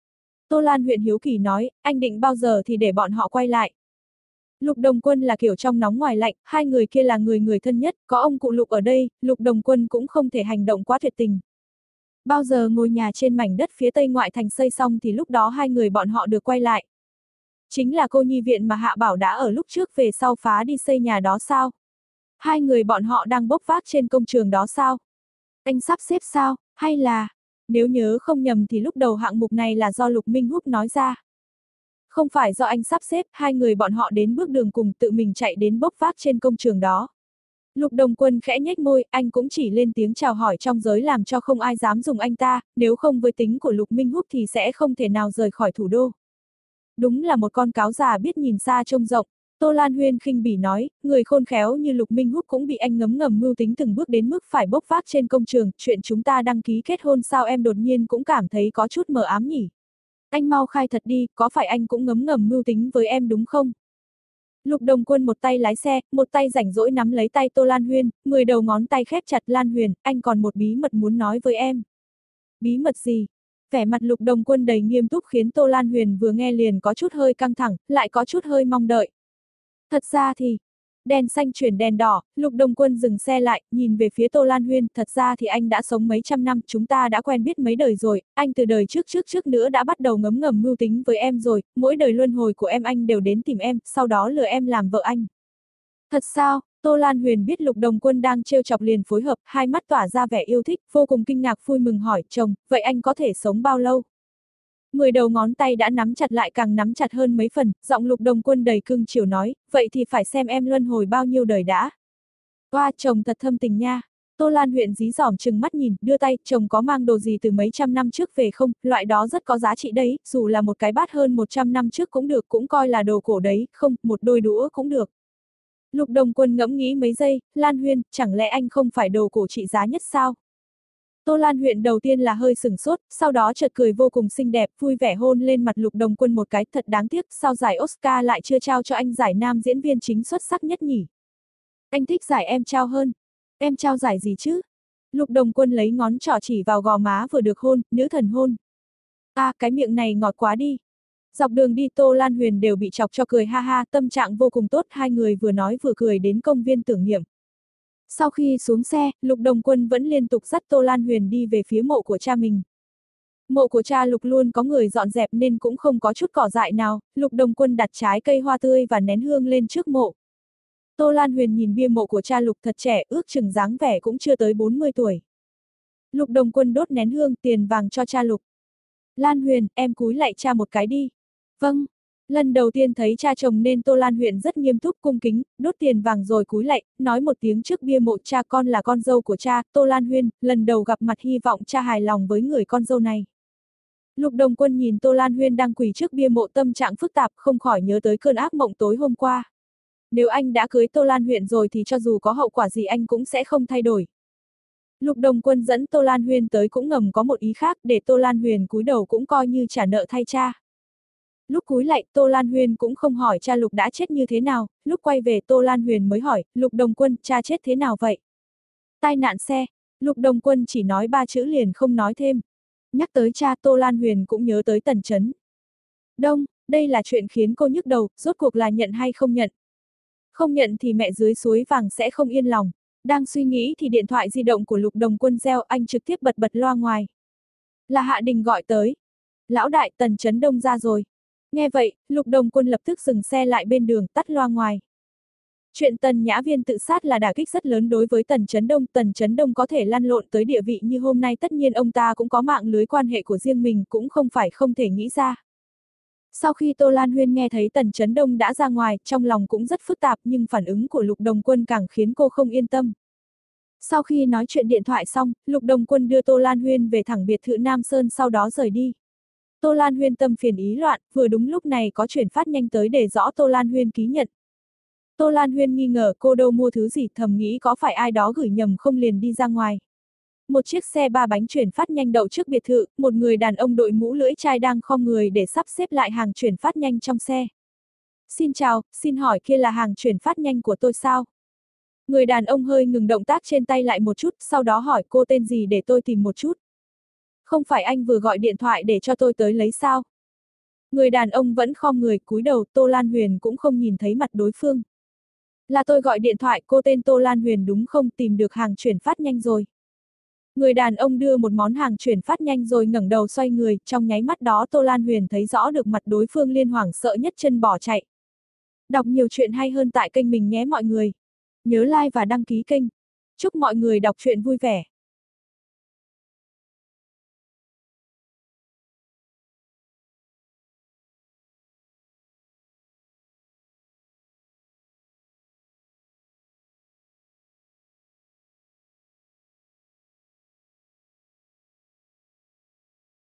Tô Lan Huyền hiếu kỳ nói, anh định bao giờ thì để bọn họ quay lại. Lục Đồng Quân là kiểu trong nóng ngoài lạnh, hai người kia là người người thân nhất, có ông cụ Lục ở đây, Lục Đồng Quân cũng không thể hành động quá tuyệt tình. Bao giờ ngôi nhà trên mảnh đất phía tây ngoại thành xây xong thì lúc đó hai người bọn họ được quay lại. Chính là cô nhi viện mà Hạ Bảo đã ở lúc trước về sau phá đi xây nhà đó sao? Hai người bọn họ đang bốc vác trên công trường đó sao? Anh sắp xếp sao, hay là... Nếu nhớ không nhầm thì lúc đầu hạng mục này là do Lục Minh Húc nói ra. Không phải do anh sắp xếp, hai người bọn họ đến bước đường cùng tự mình chạy đến bốc vác trên công trường đó. Lục Đồng Quân khẽ nhếch môi, anh cũng chỉ lên tiếng chào hỏi trong giới làm cho không ai dám dùng anh ta, nếu không với tính của Lục Minh Húc thì sẽ không thể nào rời khỏi thủ đô. Đúng là một con cáo già biết nhìn xa trông rộng. Tô Lan Huyên khinh bỉ nói, người khôn khéo như Lục Minh Húc cũng bị anh ngấm ngầm mưu tính từng bước đến mức phải bốc vác trên công trường, chuyện chúng ta đăng ký kết hôn sao em đột nhiên cũng cảm thấy có chút mờ ám nhỉ? Anh mau khai thật đi, có phải anh cũng ngấm ngầm mưu tính với em đúng không? Lục Đồng Quân một tay lái xe, một tay rảnh rỗi nắm lấy tay Tô Lan Huyên, mười đầu ngón tay khép chặt. Lan Huyền, anh còn một bí mật muốn nói với em. Bí mật gì? Vẻ mặt Lục Đồng Quân đầy nghiêm túc khiến Tô Lan Huyền vừa nghe liền có chút hơi căng thẳng, lại có chút hơi mong đợi. Thật ra thì, đèn xanh chuyển đèn đỏ, Lục Đồng Quân dừng xe lại, nhìn về phía Tô Lan Huyên, thật ra thì anh đã sống mấy trăm năm, chúng ta đã quen biết mấy đời rồi, anh từ đời trước trước trước nữa đã bắt đầu ngấm ngầm mưu tính với em rồi, mỗi đời luân hồi của em anh đều đến tìm em, sau đó lừa em làm vợ anh. Thật sao? Tô Lan Huyền biết Lục Đồng Quân đang trêu chọc liền phối hợp, hai mắt tỏa ra vẻ yêu thích, vô cùng kinh ngạc vui mừng hỏi, chồng, vậy anh có thể sống bao lâu? Mười đầu ngón tay đã nắm chặt lại càng nắm chặt hơn mấy phần, giọng Lục Đồng Quân đầy cưng chiều nói, vậy thì phải xem em luân hồi bao nhiêu đời đã. Oa, chồng thật thâm tình nha. Tô Lan Huyền dí dỏm trừng mắt nhìn, đưa tay, chồng có mang đồ gì từ mấy trăm năm trước về không, loại đó rất có giá trị đấy, dù là một cái bát hơn một trăm năm trước cũng được, cũng coi là đồ cổ đấy, không, một đôi đũa cũng được. Lục Đồng Quân ngẫm nghĩ mấy giây, Lan Huyền, chẳng lẽ anh không phải đồ cổ trị giá nhất sao? Tô Lan Huyền đầu tiên là hơi sửng sốt, sau đó chợt cười vô cùng xinh đẹp, vui vẻ hôn lên mặt Lục Đồng Quân một cái, thật đáng tiếc, sao giải Oscar lại chưa trao cho anh giải nam diễn viên chính xuất sắc nhất nhỉ? Anh thích giải em trao hơn. Em trao giải gì chứ? Lục Đồng Quân lấy ngón trỏ chỉ vào gò má vừa được hôn, nữ thần hôn. À, cái miệng này ngọt quá đi. Dọc đường đi Tô Lan Huyền đều bị chọc cho cười ha ha, tâm trạng vô cùng tốt, hai người vừa nói vừa cười đến công viên tưởng niệm. Sau khi xuống xe, Lục Đồng Quân vẫn liên tục dắt Tô Lan Huyền đi về phía mộ của cha mình. Mộ của cha Lục luôn có người dọn dẹp nên cũng không có chút cỏ dại nào, Lục Đồng Quân đặt trái cây hoa tươi và nén hương lên trước mộ. Tô Lan Huyền nhìn bia mộ của cha Lục thật trẻ, ước chừng dáng vẻ cũng chưa tới bốn mươi tuổi. Lục Đồng Quân đốt nén hương tiền vàng cho cha Lục. Lan Huyền, em cúi lạy cha một cái đi. Vâng. Lần đầu tiên thấy cha chồng nên Tô Lan Huyền rất nghiêm túc cung kính, đốt tiền vàng rồi cúi lạy, nói một tiếng trước bia mộ cha con là con dâu của cha, Tô Lan Huyền, lần đầu gặp mặt hy vọng cha hài lòng với người con dâu này. Lục Đồng Quân nhìn Tô Lan Huyền đang quỳ trước bia mộ tâm trạng phức tạp không khỏi nhớ tới cơn ác mộng tối hôm qua. Nếu anh đã cưới Tô Lan Huyền rồi thì cho dù có hậu quả gì anh cũng sẽ không thay đổi. Lục Đồng Quân dẫn Tô Lan Huyền tới cũng ngầm có một ý khác, để Tô Lan Huyền cúi đầu cũng coi như trả nợ thay cha. Lúc cúi lạy, Tô Lan Huyền cũng không hỏi cha Lục đã chết như thế nào, lúc quay về Tô Lan Huyền mới hỏi, Lục Đồng Quân, cha chết thế nào vậy? Tai nạn xe. Lục Đồng Quân chỉ nói ba chữ liền không nói thêm. Nhắc tới cha, Tô Lan Huyền cũng nhớ tới Tần Chấn Đông, đây là chuyện khiến cô nhức đầu, rốt cuộc là nhận hay không nhận? Không nhận thì mẹ dưới suối vàng sẽ không yên lòng. Đang suy nghĩ thì điện thoại di động của Lục Đồng Quân reo, anh trực tiếp bật bật loa ngoài. Là Hạ Đình gọi tới. Lão đại, Tần Chấn Đông ra rồi. Nghe vậy, Lục Đồng Quân lập tức dừng xe lại bên đường, tắt loa ngoài. Chuyện Tần Nhã Viên tự sát là đả kích rất lớn đối với Tần Chấn Đông, Tần Chấn Đông có thể lăn lộn tới địa vị như hôm nay tất nhiên ông ta cũng có mạng lưới quan hệ của riêng mình, cũng không phải không thể nghĩ ra. Sau khi Tô Lan Huyên nghe thấy Tần Chấn Đông đã ra ngoài, trong lòng cũng rất phức tạp nhưng phản ứng của Lục Đồng Quân càng khiến cô không yên tâm. Sau khi nói chuyện điện thoại xong, Lục Đồng Quân đưa Tô Lan Huyên về thẳng biệt thự Nam Sơn sau đó rời đi. Tô Lan Huyên tâm phiền ý loạn, vừa đúng lúc này có chuyển phát nhanh tới để rõ Tô Lan Huyên ký nhận. Tô Lan Huyên nghi ngờ cô đâu mua thứ gì, thầm nghĩ có phải ai đó gửi nhầm không liền đi ra ngoài. Một chiếc xe ba bánh chuyển phát nhanh đậu trước biệt thự, một người đàn ông đội mũ lưỡi chai đang khom người để sắp xếp lại hàng chuyển phát nhanh trong xe. Xin chào, xin hỏi kia là hàng chuyển phát nhanh của tôi sao? Người đàn ông hơi ngừng động tác trên tay lại một chút, sau đó hỏi cô tên gì để tôi tìm một chút. Không phải anh vừa gọi điện thoại để cho tôi tới lấy sao? Người đàn ông vẫn khom người cúi đầu, Tô Lan Huyền cũng không nhìn thấy mặt đối phương. Là tôi gọi điện thoại, cô tên Tô Lan Huyền đúng không, tìm được hàng chuyển phát nhanh rồi. Người đàn ông đưa một món hàng chuyển phát nhanh rồi ngẩng đầu xoay người, trong nháy mắt đó Tô Lan Huyền thấy rõ được mặt đối phương liên hoảng sợ nhất chân bỏ chạy. Đọc nhiều chuyện hay hơn tại kênh mình nhé mọi người. Nhớ like và đăng ký kênh. Chúc mọi người đọc truyện vui vẻ.